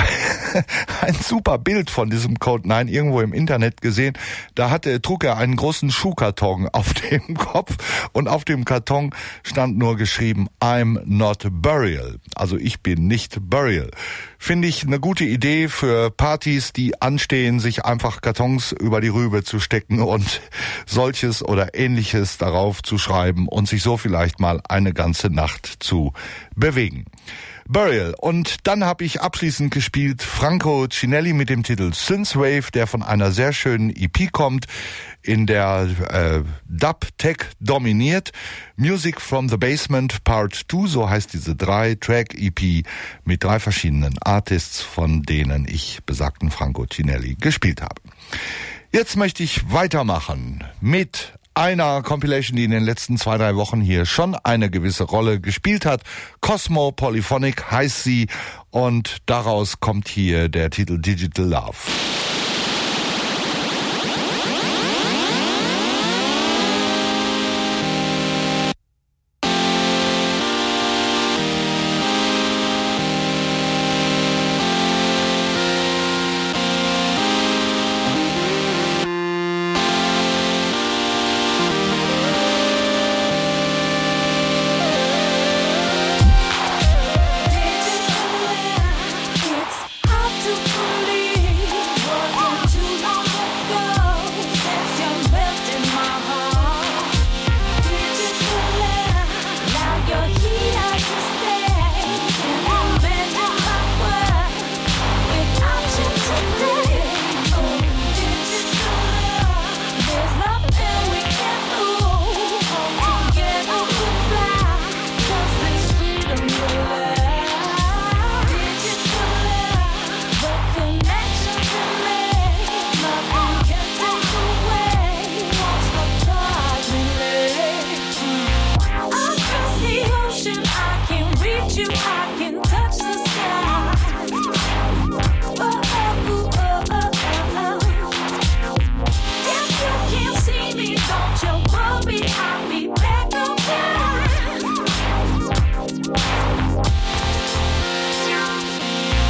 ein super Bild von diesem Code neun irgendwo im Internet gesehen. Da hatte, trug er einen großen Schuhkarton auf dem Kopf und auf dem Karton stand nur geschrieben, I'm not Burial. Also ich bin nicht Burial. Finde ich eine gute Idee für Partys, die anstehen, sich einfach Kartons über die Rübe zu stecken und solches oder Ähnliches darauf zu schreiben und sich so vielleicht mal eine ganze Nacht zu bewegen. Burial. Und dann habe ich abschließend gespielt Franco Cinelli mit dem Titel Synthwave, der von einer sehr schönen E P kommt, in der äh, Dub-Tech dominiert. Music from the Basement Part zwei, so heißt diese drei-Track-E P mit drei verschiedenen Artists, von denen ich besagten Franco Cinelli gespielt habe. Jetzt möchte ich weitermachen mit einer Compilation, die in den letzten zwei, drei Wochen hier schon eine gewisse Rolle gespielt hat. Cosmo Polyphonic heißt sie und daraus kommt hier der Titel Digital Love.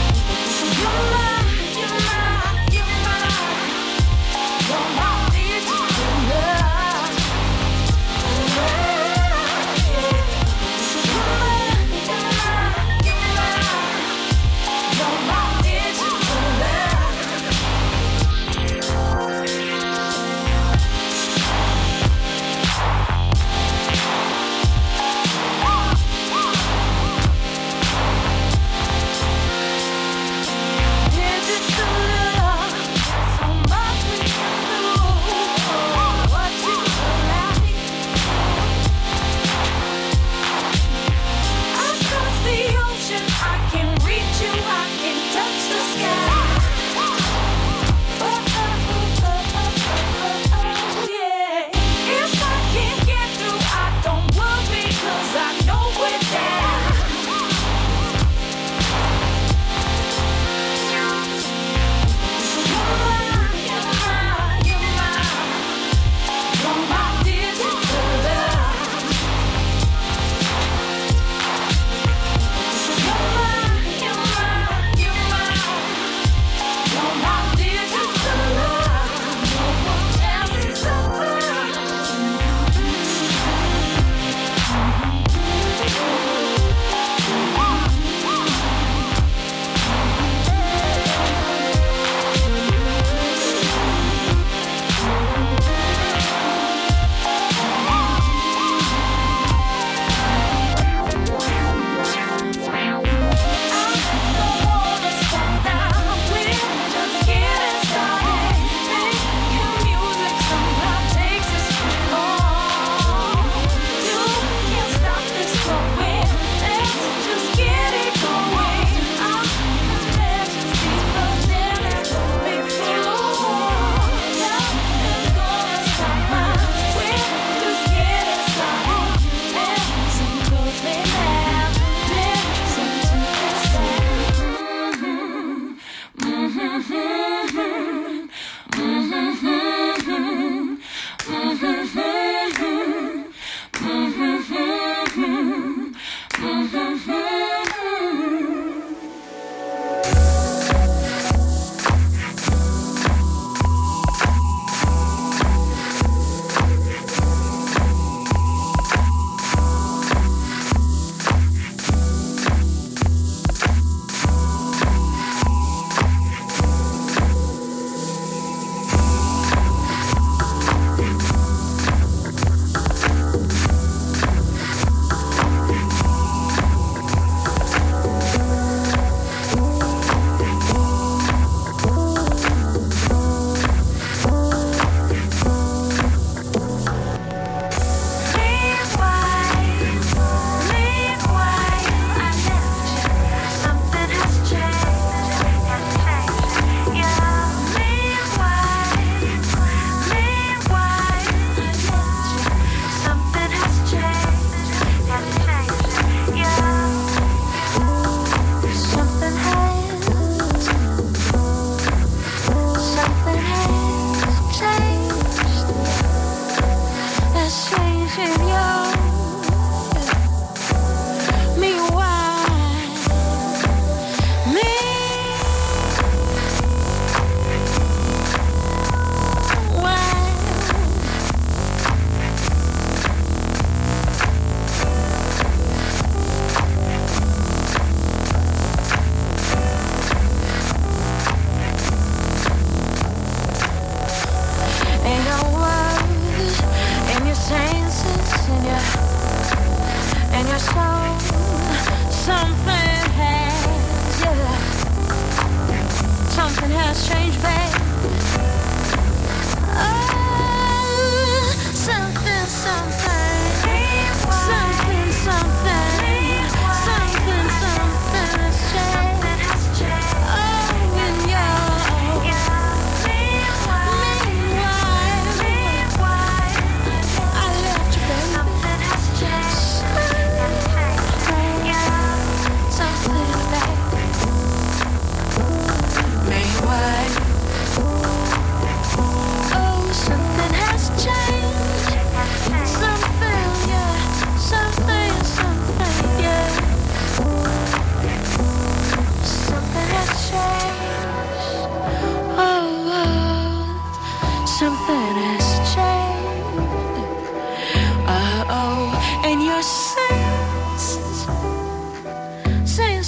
You're my, you're my, you're my, you're my digital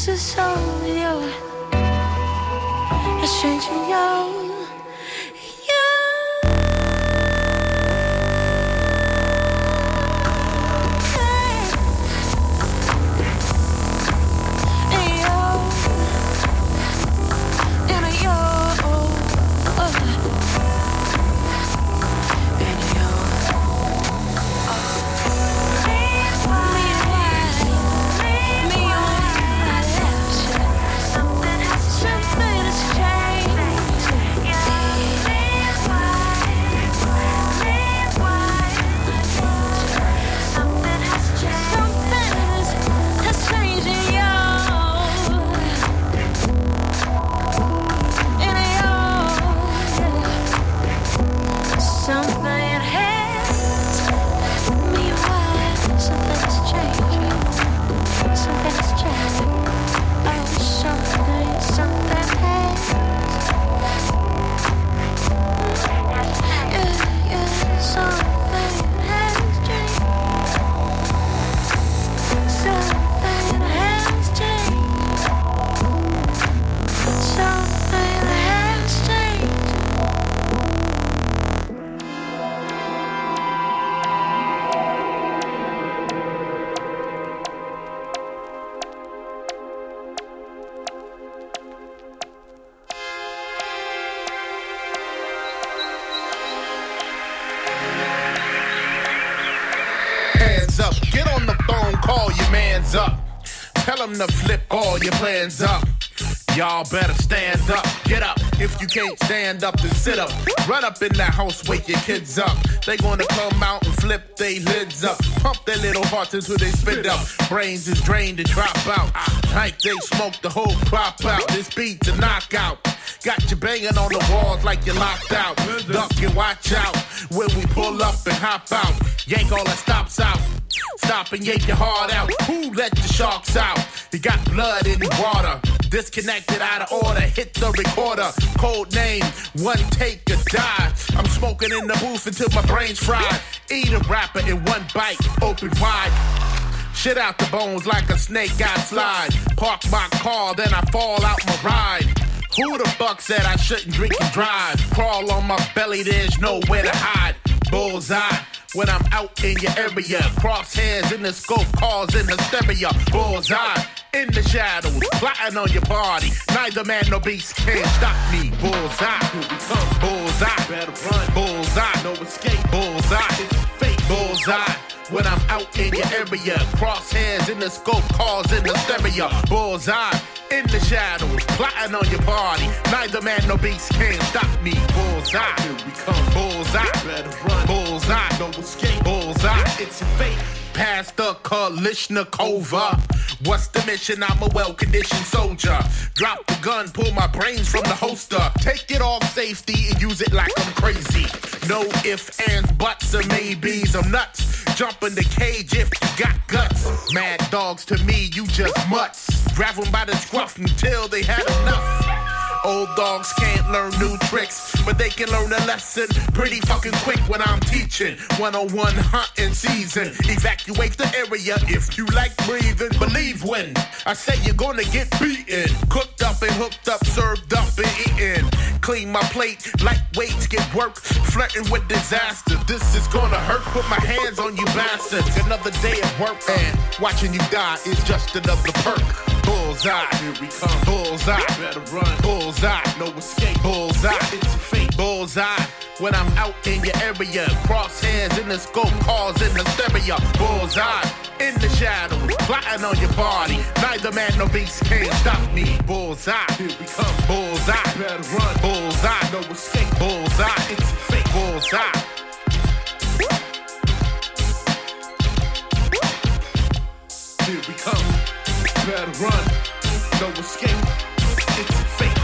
This is all you. It's changing you. Up, get on the phone, call your mans up. Tell them to flip all your plans up. Y'all better stand up, get up. If you can't stand up, then sit up. Run up in that house, wake your kids up. They gonna come out and flip they lids up. Pump their little hearts until they spit up. Brains is drained and drop out. Like they smoke the whole crop out. This beat's a knockout. Got you banging on the walls like you're locked out. Duck and watch out when we pull up and hop out. Yank all the stops out. Stop and yank your heart out. Who let the sharks out? You got blood in the water. Disconnected out of order. Hit the recorder. Code name. One take or die. I'm smoking in the booth until my brain's fried. Eat a rapper in one bite. Open wide. Shit out the bones like a snake I slide. Park my car, then I fall out my ride. Who the fuck said I shouldn't drink and drive? Crawl on my belly, there's nowhere to hide. Bullseye. When I'm out in your area, crosshairs in the scope, causing hysteria. Bullseye, in the shadows, plotting on your body. Neither man nor beast can stop me. Bullseye, here we come. Bullseye, better run. Bullseye, no escape. Bullseye, it's fake. Bullseye, when I'm out in your area, crosshairs in the scope, causing hysteria. Bullseye, in the shadows, plotting on your body. Neither man nor beast can stop me. Bullseye, here we come. Bullseye, better run. Bullseye, no escape. Bullseye, it's your fate. Pastor Kalishnikova. What's the mission? I'm a well-conditioned soldier. Drop the gun, pull my brains from the holster. Take it off safety and use it like I'm crazy. No ifs, ands, buts, or maybes. I'm nuts. Jump in the cage if you got guts. Mad dogs to me, you just mutts. Grab them by the scruff until they had enough. Old dogs can't learn new tricks, but they can learn a lesson pretty fucking quick when I'm teaching. one-on-one hunting season. Evacuate the area if you like breathing. Believe when I say you're gonna get beaten. Cooked up and hooked up, served up and eaten. Clean my plate, lightweights get work. Flirting with disaster, this is gonna hurt. Put my hands on you bastards. Another day at work and watching you die is just another perk. Bullseye, here we come. Bullseye, better run. Bullseye, no escape. Bullseye, it's your fate. Bullseye, when I'm out in your area. Crosshairs in the scope, causing hysteria. Bullseye, in the shadows, plotting on your body. Neither man nor beast can stop me. Bullseye, here we come. Bullseye, better run. Bullseye, no escape. Bullseye, it's your fate. Bullseye. Here we come. Better run, no escape, it's fate.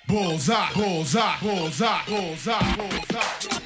Bullseye, bullseye, bullseye, bullseye, bullseye.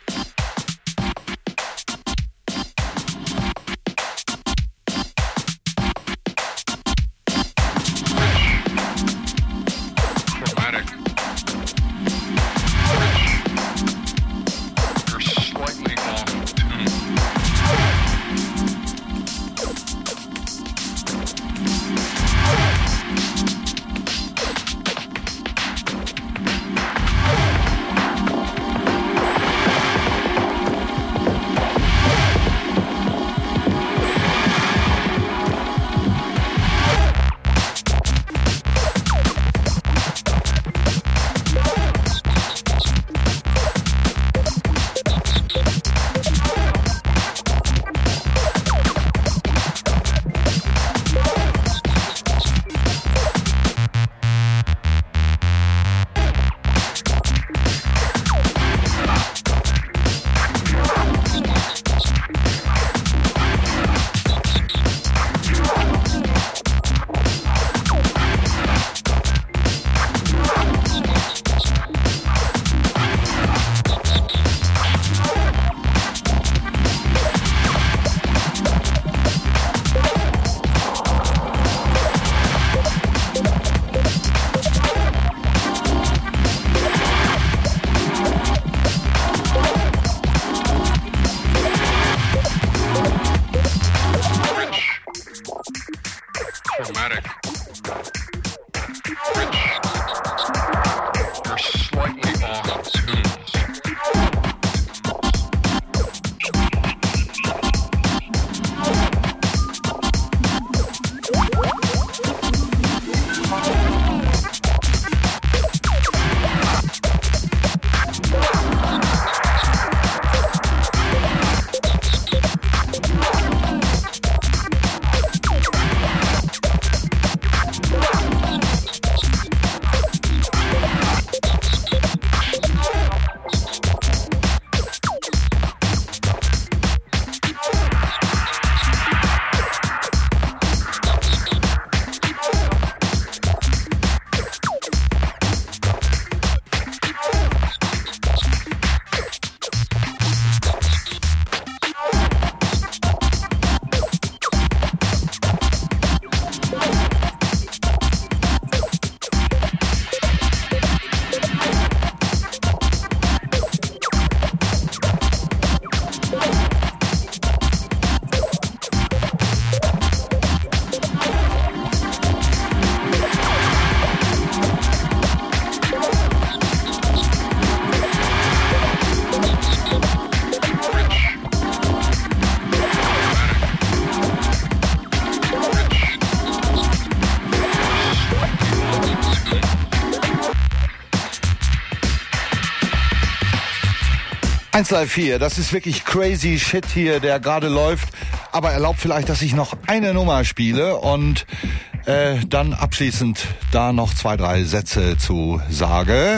eins Live vier, das ist wirklich crazy shit hier, der gerade läuft. Aber erlaubt vielleicht, dass ich noch eine Nummer spiele und äh, dann abschließend da noch zwei, drei Sätze zu sage.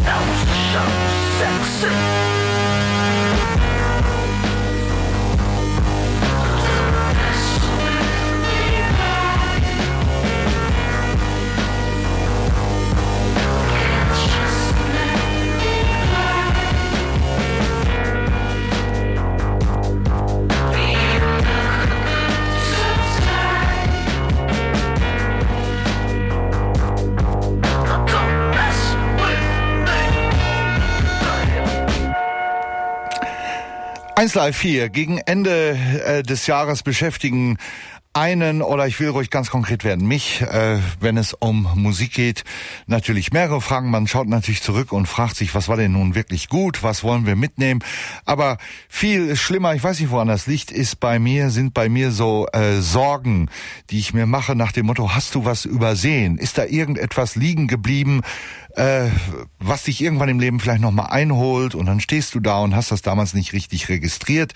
eins Live vier. Gegen Ende äh, des Jahres beschäftigen einen, oder ich will ruhig ganz konkret werden, mich, äh, wenn es um Musik geht, natürlich mehrere Fragen. Man schaut natürlich zurück und fragt sich, was war denn nun wirklich gut, was wollen wir mitnehmen. Aber viel schlimmer, ich weiß nicht, woran das liegt, ist bei mir, sind bei mir so äh, Sorgen, die ich mir mache nach dem Motto, hast du was übersehen? Ist da irgendetwas liegen geblieben, äh, was dich irgendwann im Leben vielleicht nochmal einholt, und dann stehst du da und hast das damals nicht richtig registriert?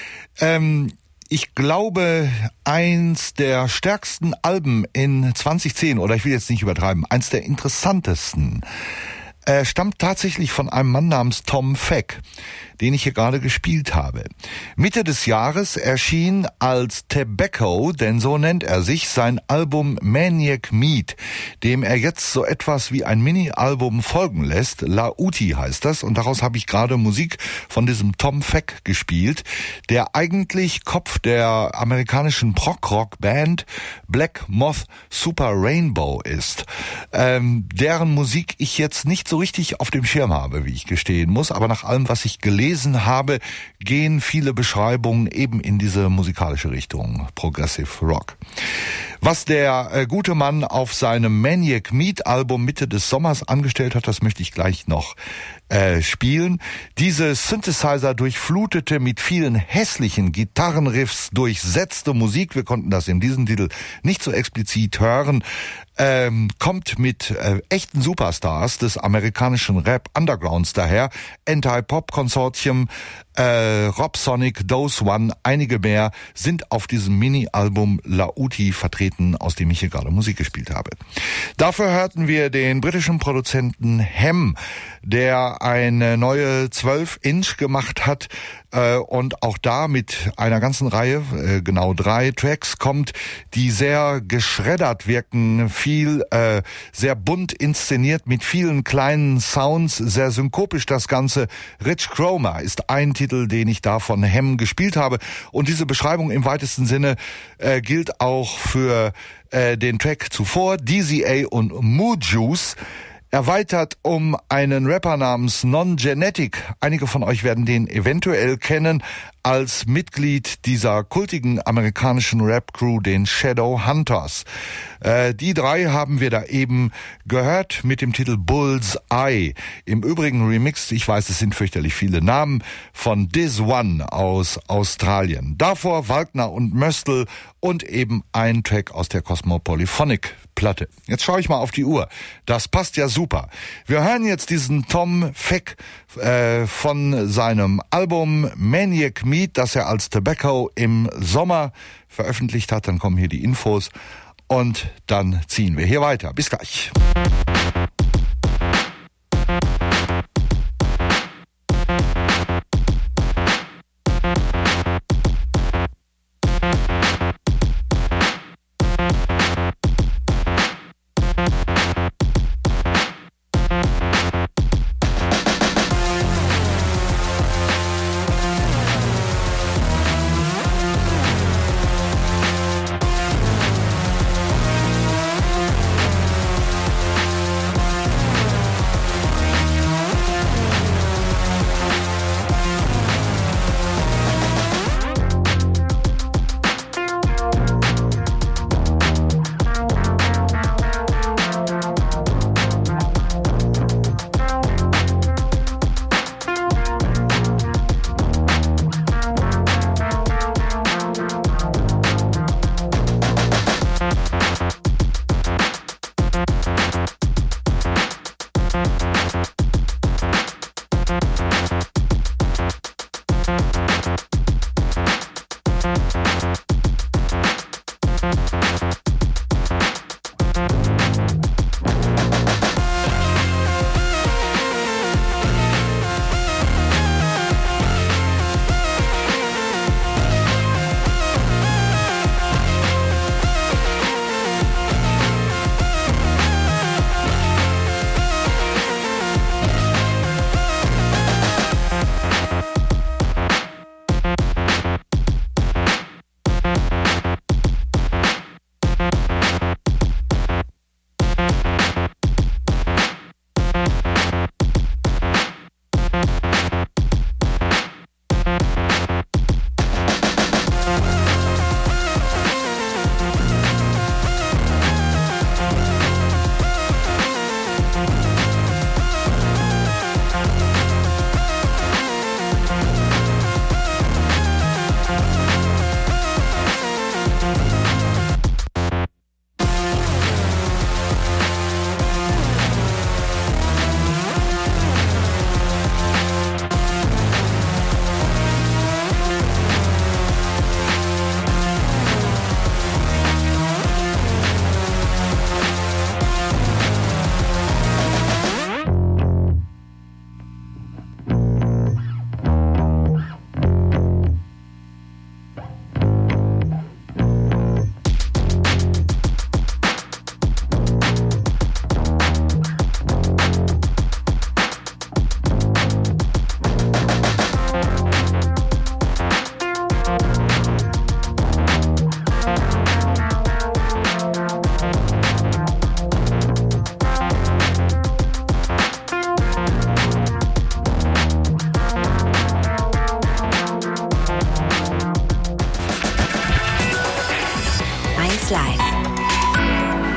Ähm, Ich glaube, eins der stärksten Alben in zwanzig zehn, oder ich will jetzt nicht übertreiben, eins der interessantesten, äh, stammt tatsächlich von einem Mann namens Tom Feck, den ich hier gerade gespielt habe. Mitte des Jahres erschien als Tobacco, denn so nennt er sich, sein Album Maniac Meat, dem er jetzt so etwas wie ein Mini-Album folgen lässt. La Uti heißt das, und daraus habe ich gerade Musik von diesem Tom Feck gespielt, der eigentlich Kopf der amerikanischen Prog-Rock-Band Black Moth Super Rainbow ist, ähm, deren Musik ich jetzt nicht so richtig auf dem Schirm habe, wie ich gestehen muss, aber nach allem, was ich gelesen habe, gehen viele Beschreibungen eben in diese musikalische Richtung, Progressive Rock. Was der äh, gute Mann auf seinem Maniac Meat Album Mitte des Sommers angestellt hat, das möchte ich gleich noch äh, spielen. Diese Synthesizer durchflutete, mit vielen hässlichen Gitarrenriffs durchsetzte Musik, wir konnten das in diesem Titel nicht so explizit hören, ähm, kommt mit äh, echten Superstars des amerikanischen Rap-Undergrounds daher, Anti-Pop-Consortium, äh, Rob Sonic, Dose One, einige mehr sind auf diesem Mini-Album La Uti vertreten, aus dem ich hier gerade Musik gespielt habe. Dafür hörten wir den britischen Produzenten Hem, der eine neue zwölf Inch gemacht hat, äh, und auch da mit einer ganzen Reihe, äh, genau drei Tracks kommt, die sehr geschreddert wirken, viel, äh, sehr bunt inszeniert, mit vielen kleinen Sounds, sehr synkopisch das Ganze. Rich Chroma ist ein Titel, den ich da von Hem gespielt habe, und diese Beschreibung im weitesten Sinne äh, gilt auch für äh, den Track zuvor, D Z A und Mood Juice, erweitert um einen Rapper namens Non-Genetic. Einige von euch werden den eventuell kennen als Mitglied dieser kultigen amerikanischen Rap-Crew, den Shadow Hunters. Äh, die drei haben wir da eben gehört mit dem Titel Bull's Eye. Im Übrigen remixed, ich weiß, es sind fürchterlich viele Namen, von Diz One aus Australien. Davor Wagner und Möstl und eben ein Track aus der Cosmopolyphonic Platte. Jetzt schaue ich mal auf die Uhr. Das passt ja super. Wir hören jetzt diesen Tom Feck äh, von seinem Album Maniac Meat, das er als Tobacco im Sommer veröffentlicht hat. Dann kommen hier die Infos und dann ziehen wir hier weiter. Bis gleich.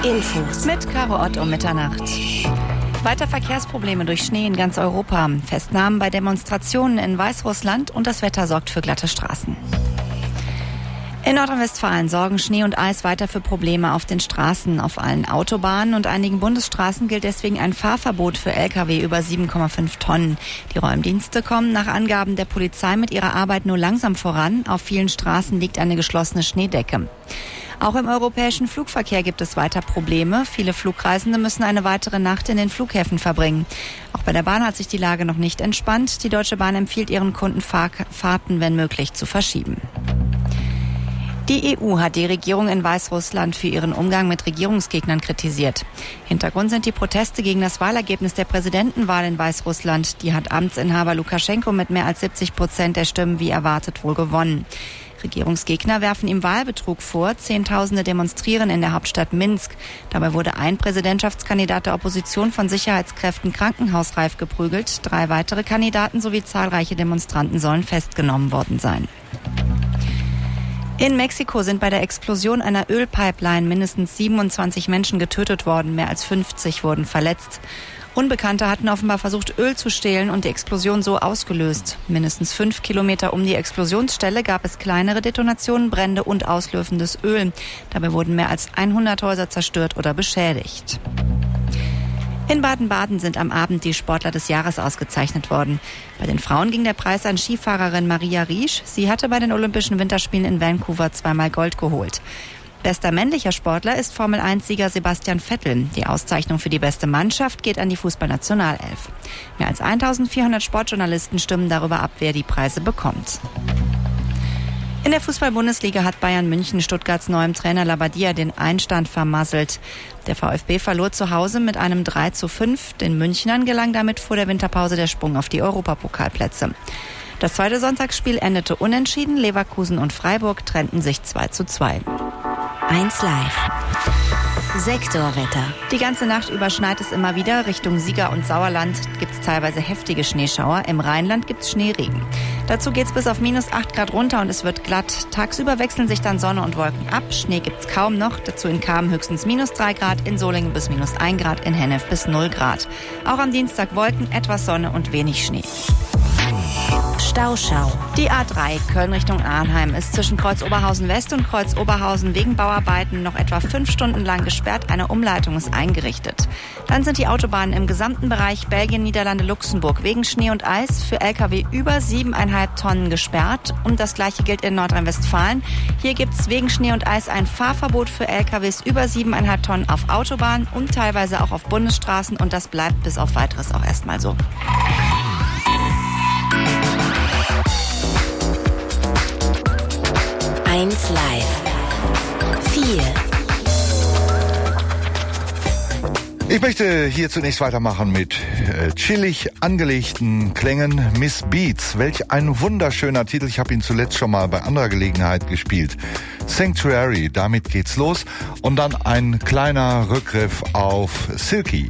Infos mit Caro Ott um Mitternacht. Weiter Verkehrsprobleme durch Schnee in ganz Europa. Festnahmen bei Demonstrationen in Weißrussland und das Wetter sorgt für glatte Straßen. In Nordrhein-Westfalen sorgen Schnee und Eis weiter für Probleme auf den Straßen. Auf allen Autobahnen und einigen Bundesstraßen gilt deswegen ein Fahrverbot für L K W über sieben Komma fünf Tonnen. Die Räumdienste kommen nach Angaben der Polizei mit ihrer Arbeit nur langsam voran. Auf vielen Straßen liegt eine geschlossene Schneedecke. Auch im europäischen Flugverkehr gibt es weiter Probleme. Viele Flugreisende müssen eine weitere Nacht in den Flughäfen verbringen. Auch bei der Bahn hat sich die Lage noch nicht entspannt. Die Deutsche Bahn empfiehlt ihren Kunden Fahrten, wenn möglich, zu verschieben. Die E U hat die Regierung in Weißrussland für ihren Umgang mit Regierungsgegnern kritisiert. Hintergrund sind die Proteste gegen das Wahlergebnis der Präsidentenwahl in Weißrussland. Die hat Amtsinhaber Lukaschenko mit mehr als siebzig Prozent der Stimmen wie erwartet wohl gewonnen. Regierungsgegner werfen ihm Wahlbetrug vor. Zehntausende demonstrieren in der Hauptstadt Minsk. Dabei wurde ein Präsidentschaftskandidat der Opposition von Sicherheitskräften krankenhausreif geprügelt. Drei weitere Kandidaten sowie zahlreiche Demonstranten sollen festgenommen worden sein. In Mexiko sind bei der Explosion einer Ölpipeline mindestens siebenundzwanzig Menschen getötet worden, mehr als fünfzig wurden verletzt. Unbekannte hatten offenbar versucht, Öl zu stehlen und die Explosion so ausgelöst. Mindestens fünf Kilometer um die Explosionsstelle gab es kleinere Detonationen, Brände und auslöfendes Öl. Dabei wurden mehr als hundert Häuser zerstört oder beschädigt. In Baden-Baden sind am Abend die Sportler des Jahres ausgezeichnet worden. Bei den Frauen ging der Preis an Skifahrerin Maria Riesch. Sie hatte bei den Olympischen Winterspielen in Vancouver zweimal Gold geholt. Bester männlicher Sportler ist Formel eins Sieger Sebastian Vettel. Die Auszeichnung für die beste Mannschaft geht an die Fußballnationalelf. Mehr als eintausendvierhundert Sportjournalisten stimmen darüber ab, wer die Preise bekommt. In der Fußball-Bundesliga hat Bayern München Stuttgarts neuem Trainer Labbadia den Einstand vermasselt. Der VfB verlor zu Hause mit einem drei zu fünf. Den Münchnern gelang damit vor der Winterpause der Sprung auf die Europapokalplätze. Das zweite Sonntagsspiel endete unentschieden. Leverkusen und Freiburg trennten sich zwei zu zwei. eins Live. Sektorwetter. Die ganze Nacht über schneit es immer wieder. Richtung Sieger und Sauerland gibt es teilweise heftige Schneeschauer. Im Rheinland gibt es Schneeregen. Dazu geht es bis auf minus acht Grad runter und es wird glatt. Tagsüber wechseln sich dann Sonne und Wolken ab. Schnee gibt es kaum noch. Dazu in Cham höchstens minus drei Grad, in Solingen bis minus ein Grad, in Hennef bis null Grad. Auch am Dienstag Wolken, etwas Sonne und wenig Schnee. Stauschau. Die A drei Köln Richtung Arnheim ist zwischen Kreuz Oberhausen West und Kreuz Oberhausen wegen Bauarbeiten noch etwa fünf Stunden lang gesperrt. Eine Umleitung ist eingerichtet. Dann sind die Autobahnen im gesamten Bereich Belgien, Niederlande, Luxemburg wegen Schnee und Eis für L K W über siebeneinhalb Tonnen gesperrt. Und das Gleiche gilt in Nordrhein-Westfalen. Hier gibt es wegen Schnee und Eis ein Fahrverbot für L K Ws über siebeneinhalb Tonnen auf Autobahnen und teilweise auch auf Bundesstraßen. Und das bleibt bis auf Weiteres auch erstmal so. eins Live. vier. Ich möchte hier zunächst weitermachen mit äh, chillig angelegten Klängen. Miss Beats, welch ein wunderschöner Titel. Ich habe ihn zuletzt schon mal bei anderer Gelegenheit gespielt. Sanctuary, damit geht's los. Und dann ein kleiner Rückgriff auf Silky.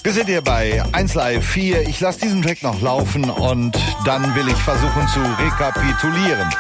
Wir sind hier bei eins Live vier. Ich lasse diesen Track noch laufen und dann will ich versuchen zu rekapitulieren.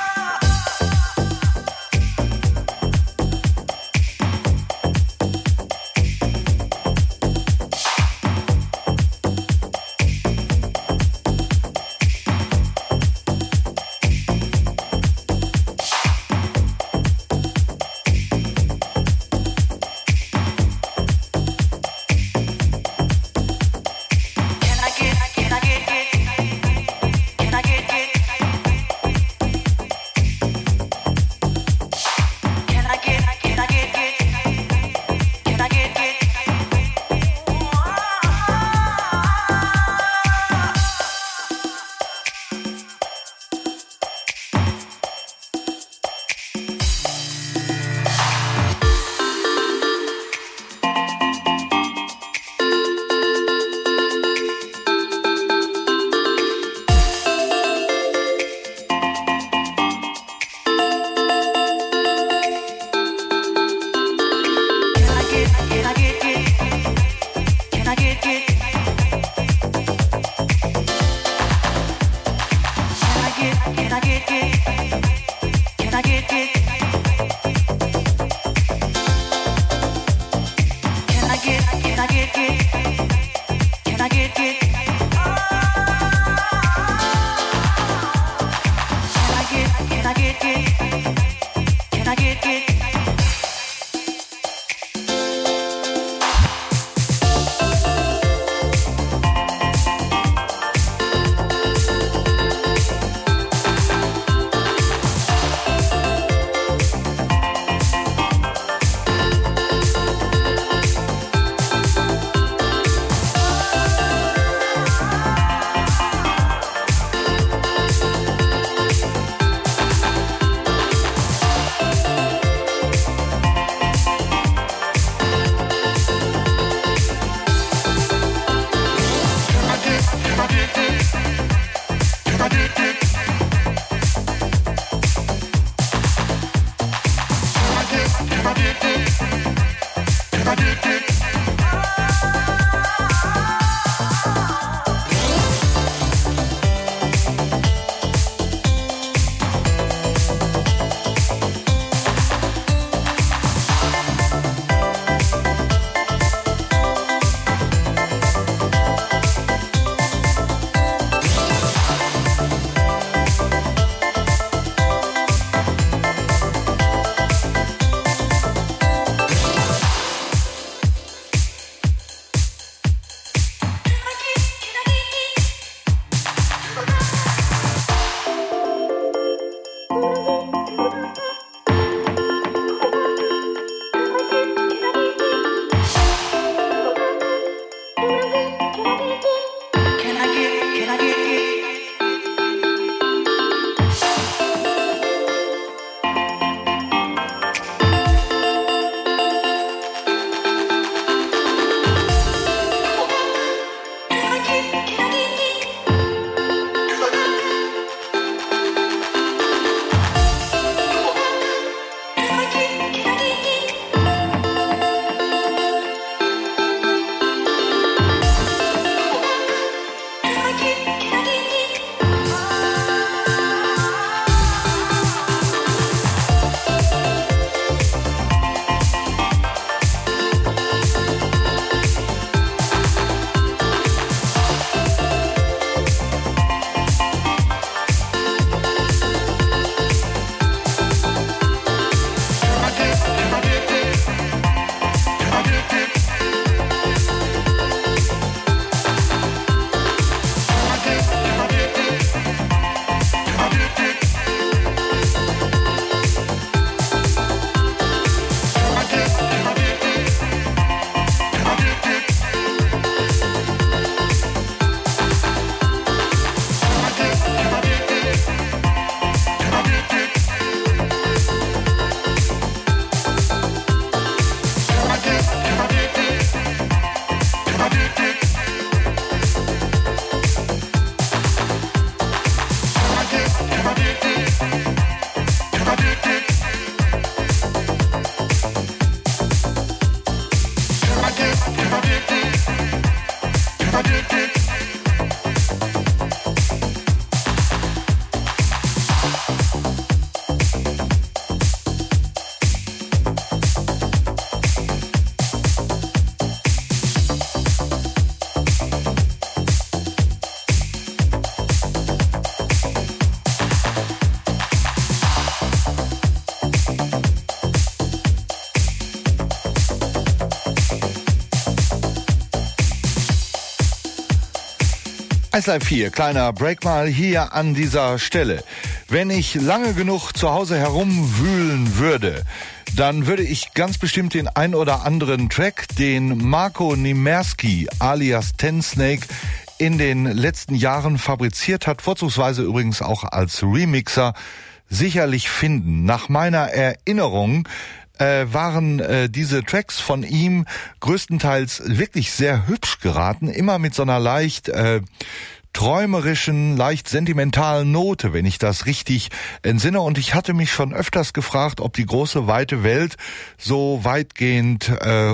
eins Live vier, kleiner Break mal hier an dieser Stelle. Wenn ich lange genug zu Hause herumwühlen würde, dann würde ich ganz bestimmt den ein oder anderen Track, den Marco Nimerski alias Tensnake in den letzten Jahren fabriziert hat, vorzugsweise übrigens auch als Remixer, sicherlich finden. Nach meiner Erinnerung äh, waren äh, diese Tracks von ihm größtenteils wirklich sehr hübsch geraten, immer mit so einer leicht äh, träumerischen, leicht sentimentalen Note, wenn ich das richtig entsinne. Und ich hatte mich schon öfters gefragt, ob die große, weite Welt so weitgehend äh,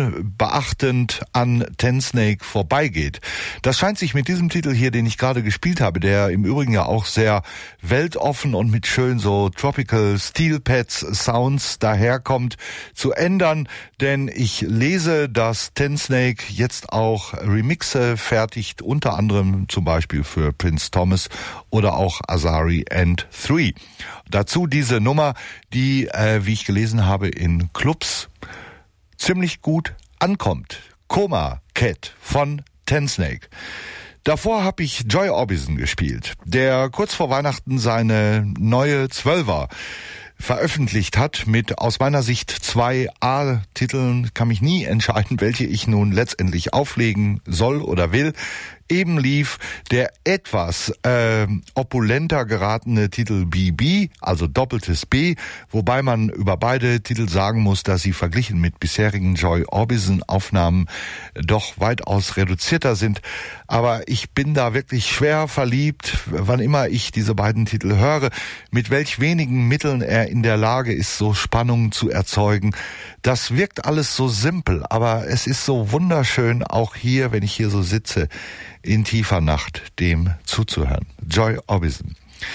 unbeachtend an Tensnake vorbeigeht. Das scheint sich mit diesem Titel hier, den ich gerade gespielt habe, der im Übrigen ja auch sehr weltoffen und mit schön so Tropical Steel Pads Sounds daherkommt, zu ändern. Denn ich lese, dass Tensnake jetzt auch Remixe fertigt, unter anderem zum Beispiel für Prince Thomas oder auch Azari and Three. Dazu diese Nummer, die, äh, wie ich gelesen habe, in Clubs ziemlich gut ankommt. Coma Cat von Tensnake. Davor habe ich Joy Orbison gespielt, der kurz vor Weihnachten seine neue Zwölfer veröffentlicht hat mit aus meiner Sicht zwei A-Titeln. Kann mich nie entscheiden, welche ich nun letztendlich auflegen soll oder will. Eben lief der etwas äh, opulenter geratene Titel B B, also doppeltes B, wobei man über beide Titel sagen muss, dass sie verglichen mit bisherigen Joy Orbison Aufnahmen doch weitaus reduzierter sind. Aber ich bin da wirklich schwer verliebt, wann immer ich diese beiden Titel höre, mit welch wenigen Mitteln er in der Lage ist, so Spannung zu erzeugen. Das wirkt alles so simpel, aber es ist so wunderschön, auch hier, wenn ich hier so sitze, in tiefer Nacht dem zuzuhören. Joy Orbison.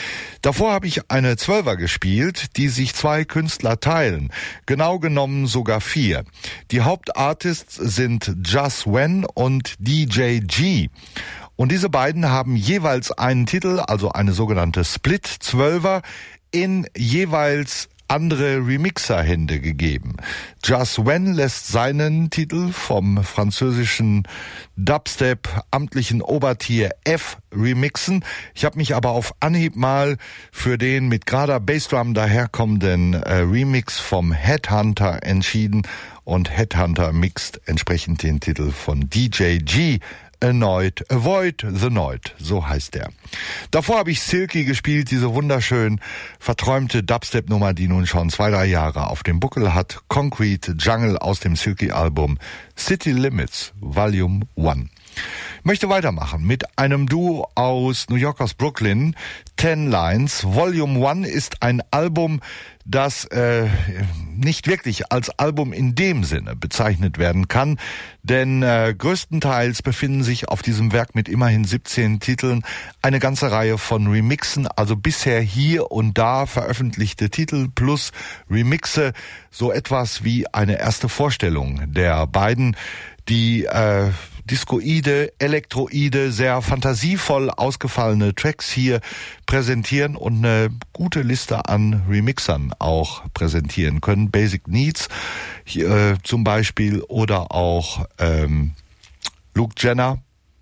Davor habe ich eine Zwölfer gespielt, die sich zwei Künstler teilen. Genau genommen sogar vier. Die Hauptartists sind Just Wen und D J G. Und diese beiden haben jeweils einen Titel, also eine sogenannte Split-Zwölfer, in jeweils andere Remixer-Hände gegeben. Just Wen lässt seinen Titel vom französischen Dubstep-amtlichen Obertier F remixen. Ich habe mich aber auf Anhieb mal für den mit gerader Bassdrum daherkommenden äh, Remix vom Headhunter entschieden und Headhunter mixt entsprechend den Titel von D J G. Annoyed, Avoid the Noid, so heißt der. Davor habe ich Silky gespielt, diese wunderschön verträumte Dubstep-Nummer, die nun schon zwei, drei Jahre auf dem Buckel hat. Concrete Jungle aus dem Silky-Album City Limits Volume eins. Ich möchte weitermachen mit einem Duo aus New York, aus Brooklyn, Ten Lines. Volume eins ist ein Album, das äh, nicht wirklich als Album in dem Sinne bezeichnet werden kann, denn äh, größtenteils befinden sich auf diesem Werk mit immerhin siebzehn Titeln eine ganze Reihe von Remixen, also bisher hier und da veröffentlichte Titel plus Remixe, so etwas wie eine erste Vorstellung der beiden, die äh, discoide, elektroide, sehr fantasievoll ausgefallene Tracks hier präsentieren und eine gute Liste an Remixern auch präsentieren können. Basic Needs hier, äh, zum Beispiel oder auch ähm, Luke Jenner.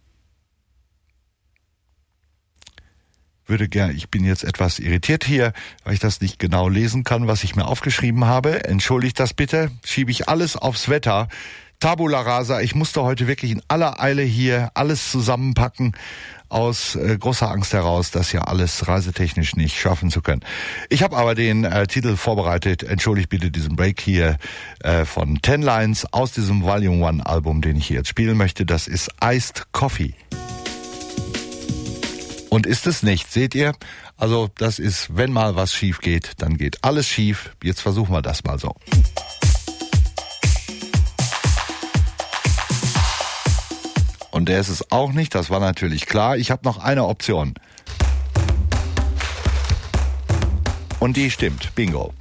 Würde gerne, ich bin jetzt etwas irritiert hier, weil ich das nicht genau lesen kann, was ich mir aufgeschrieben habe. Entschuldigt das bitte. Schiebe ich alles aufs Wetter. Tabula rasa, ich musste heute wirklich in aller Eile hier alles zusammenpacken, aus äh, großer Angst heraus, das ja alles reisetechnisch nicht schaffen zu können. Ich habe aber den äh, Titel vorbereitet, entschuldigt bitte diesen Break hier äh, von Ten Lines aus diesem Volume eins Album, den ich hier jetzt spielen möchte. Das ist Iced Coffee. Und ist es nicht, seht ihr? Also das ist, wenn mal was schief geht, dann geht alles schief. Jetzt versuchen wir das mal so. Und der ist es auch nicht, das war natürlich klar. Ich habe noch eine Option. Und die stimmt, bingo.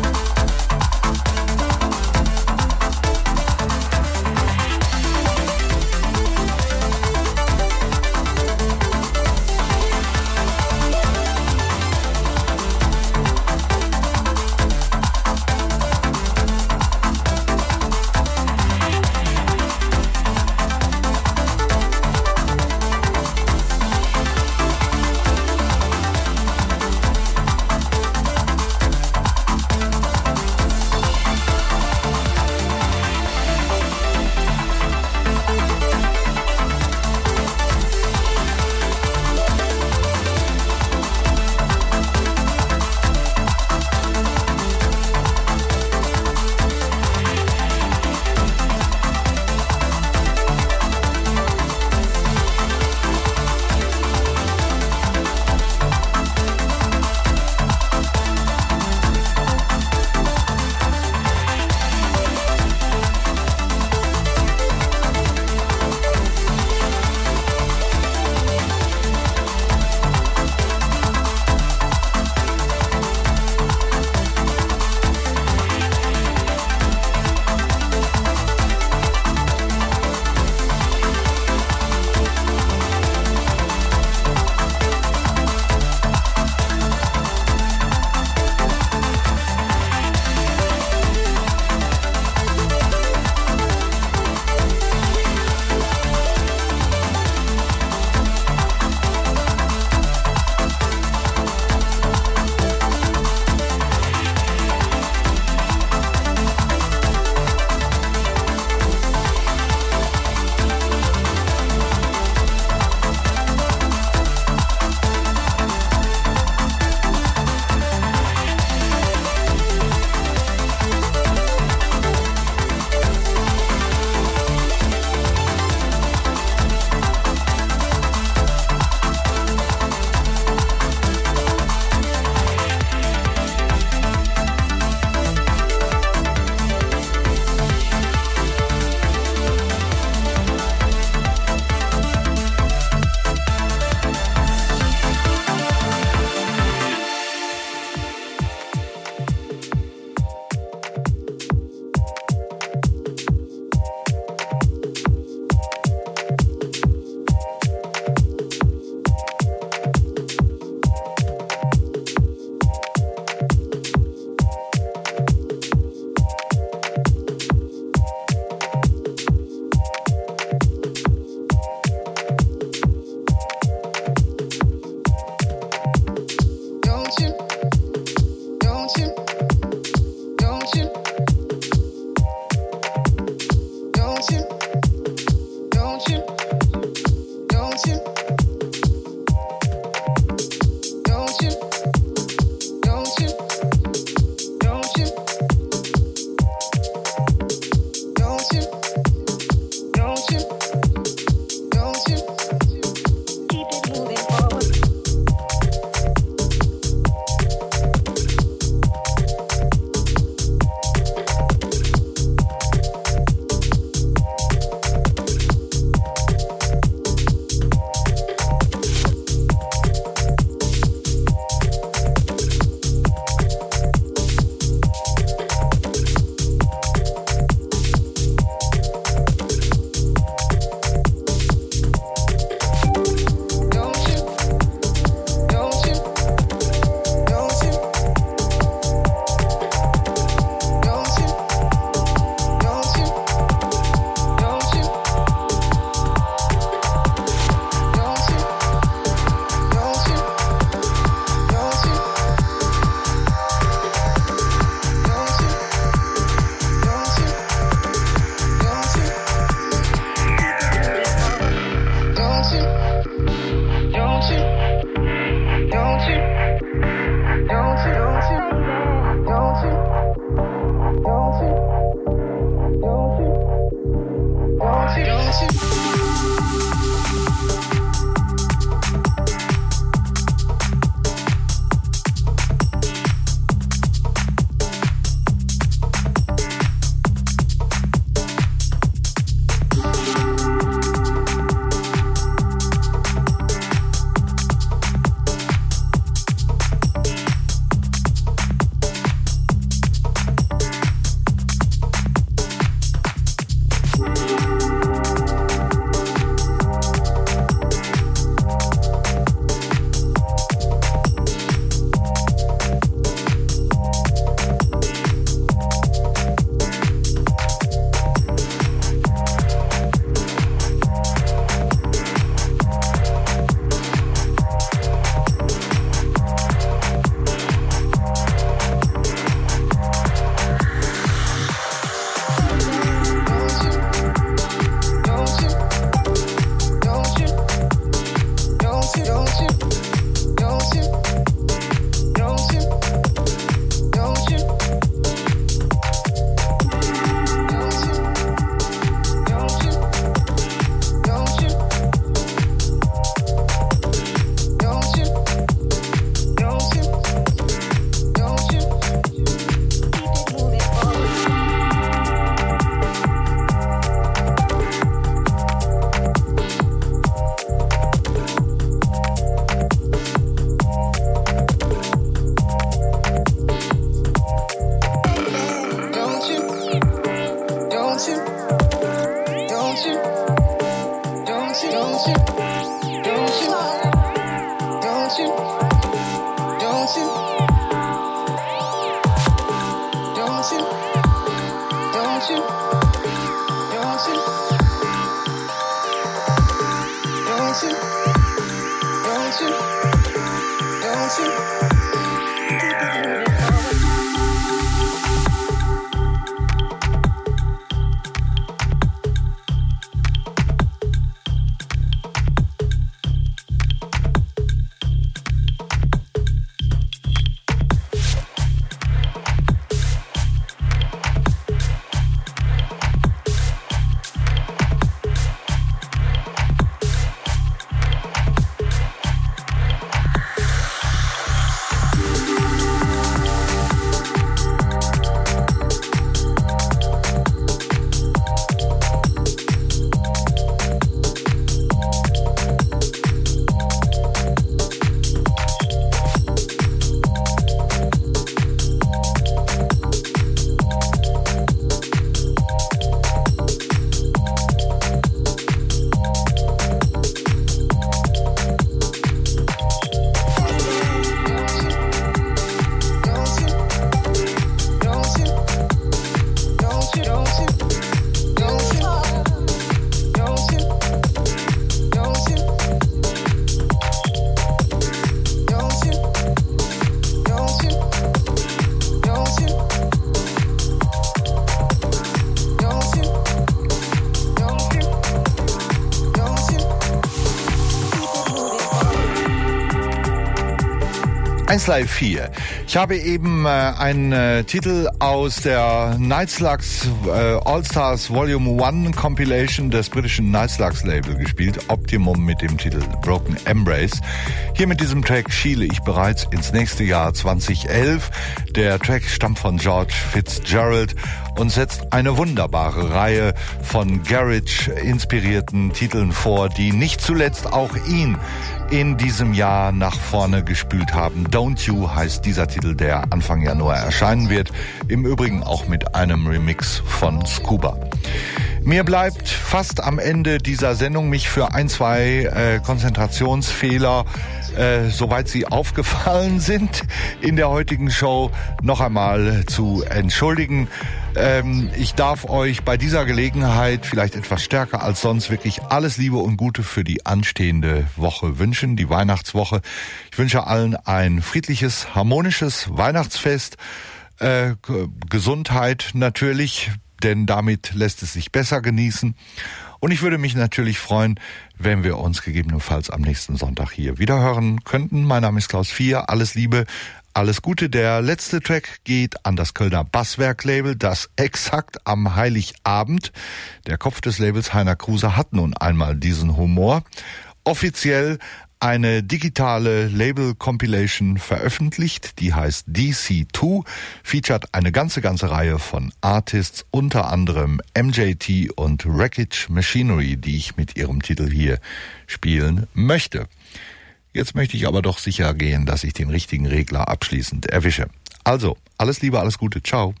eins Live vier. Ich habe eben äh, einen äh, Titel aus der Night Slugs äh, All-Stars Volume eins Compilation des britischen Night Slugs Label gespielt. Optimum mit dem Titel Broken Embrace. Hier mit diesem Track schiele ich bereits ins nächste Jahr zweitausendelf. Der Track stammt von George Fitzgerald und setzt eine wunderbare Reihe von Garage-inspirierten Titeln vor, die nicht zuletzt auch ihn in diesem Jahr nach vorne gespült haben. Don't You heißt dieser Titel, der Anfang Januar erscheinen wird. Im Übrigen auch mit einem Remix von Scuba. Mir bleibt fast am Ende dieser Sendung mich für ein, zwei äh, Konzentrationsfehler, äh, soweit sie aufgefallen sind, in der heutigen Show noch einmal zu entschuldigen. Ähm, ich darf euch bei dieser Gelegenheit vielleicht etwas stärker als sonst wirklich alles Liebe und Gute für die anstehende Woche wünschen, die Weihnachtswoche. Ich wünsche allen ein friedliches, harmonisches Weihnachtsfest, äh, Gesundheit natürlich, denn damit lässt es sich besser genießen. Und ich würde mich natürlich freuen, wenn wir uns gegebenenfalls am nächsten Sonntag hier wieder hören könnten. Mein Name ist Klaus Vier. Alles Liebe, alles Gute. Der letzte Track geht an das Kölner Basswerk-Label, das exakt am Heiligabend, der Kopf des Labels Heiner Kruse hat nun einmal diesen Humor, offiziell eine digitale Label-Compilation veröffentlicht, die heißt D C zwei, featuret eine ganze, ganze Reihe von Artists, unter anderem M J T und Wreckage Machinery, die ich mit ihrem Titel hier spielen möchte. Jetzt möchte ich aber doch sicher gehen, dass ich den richtigen Regler abschließend erwische. Also, alles Liebe, alles Gute, ciao.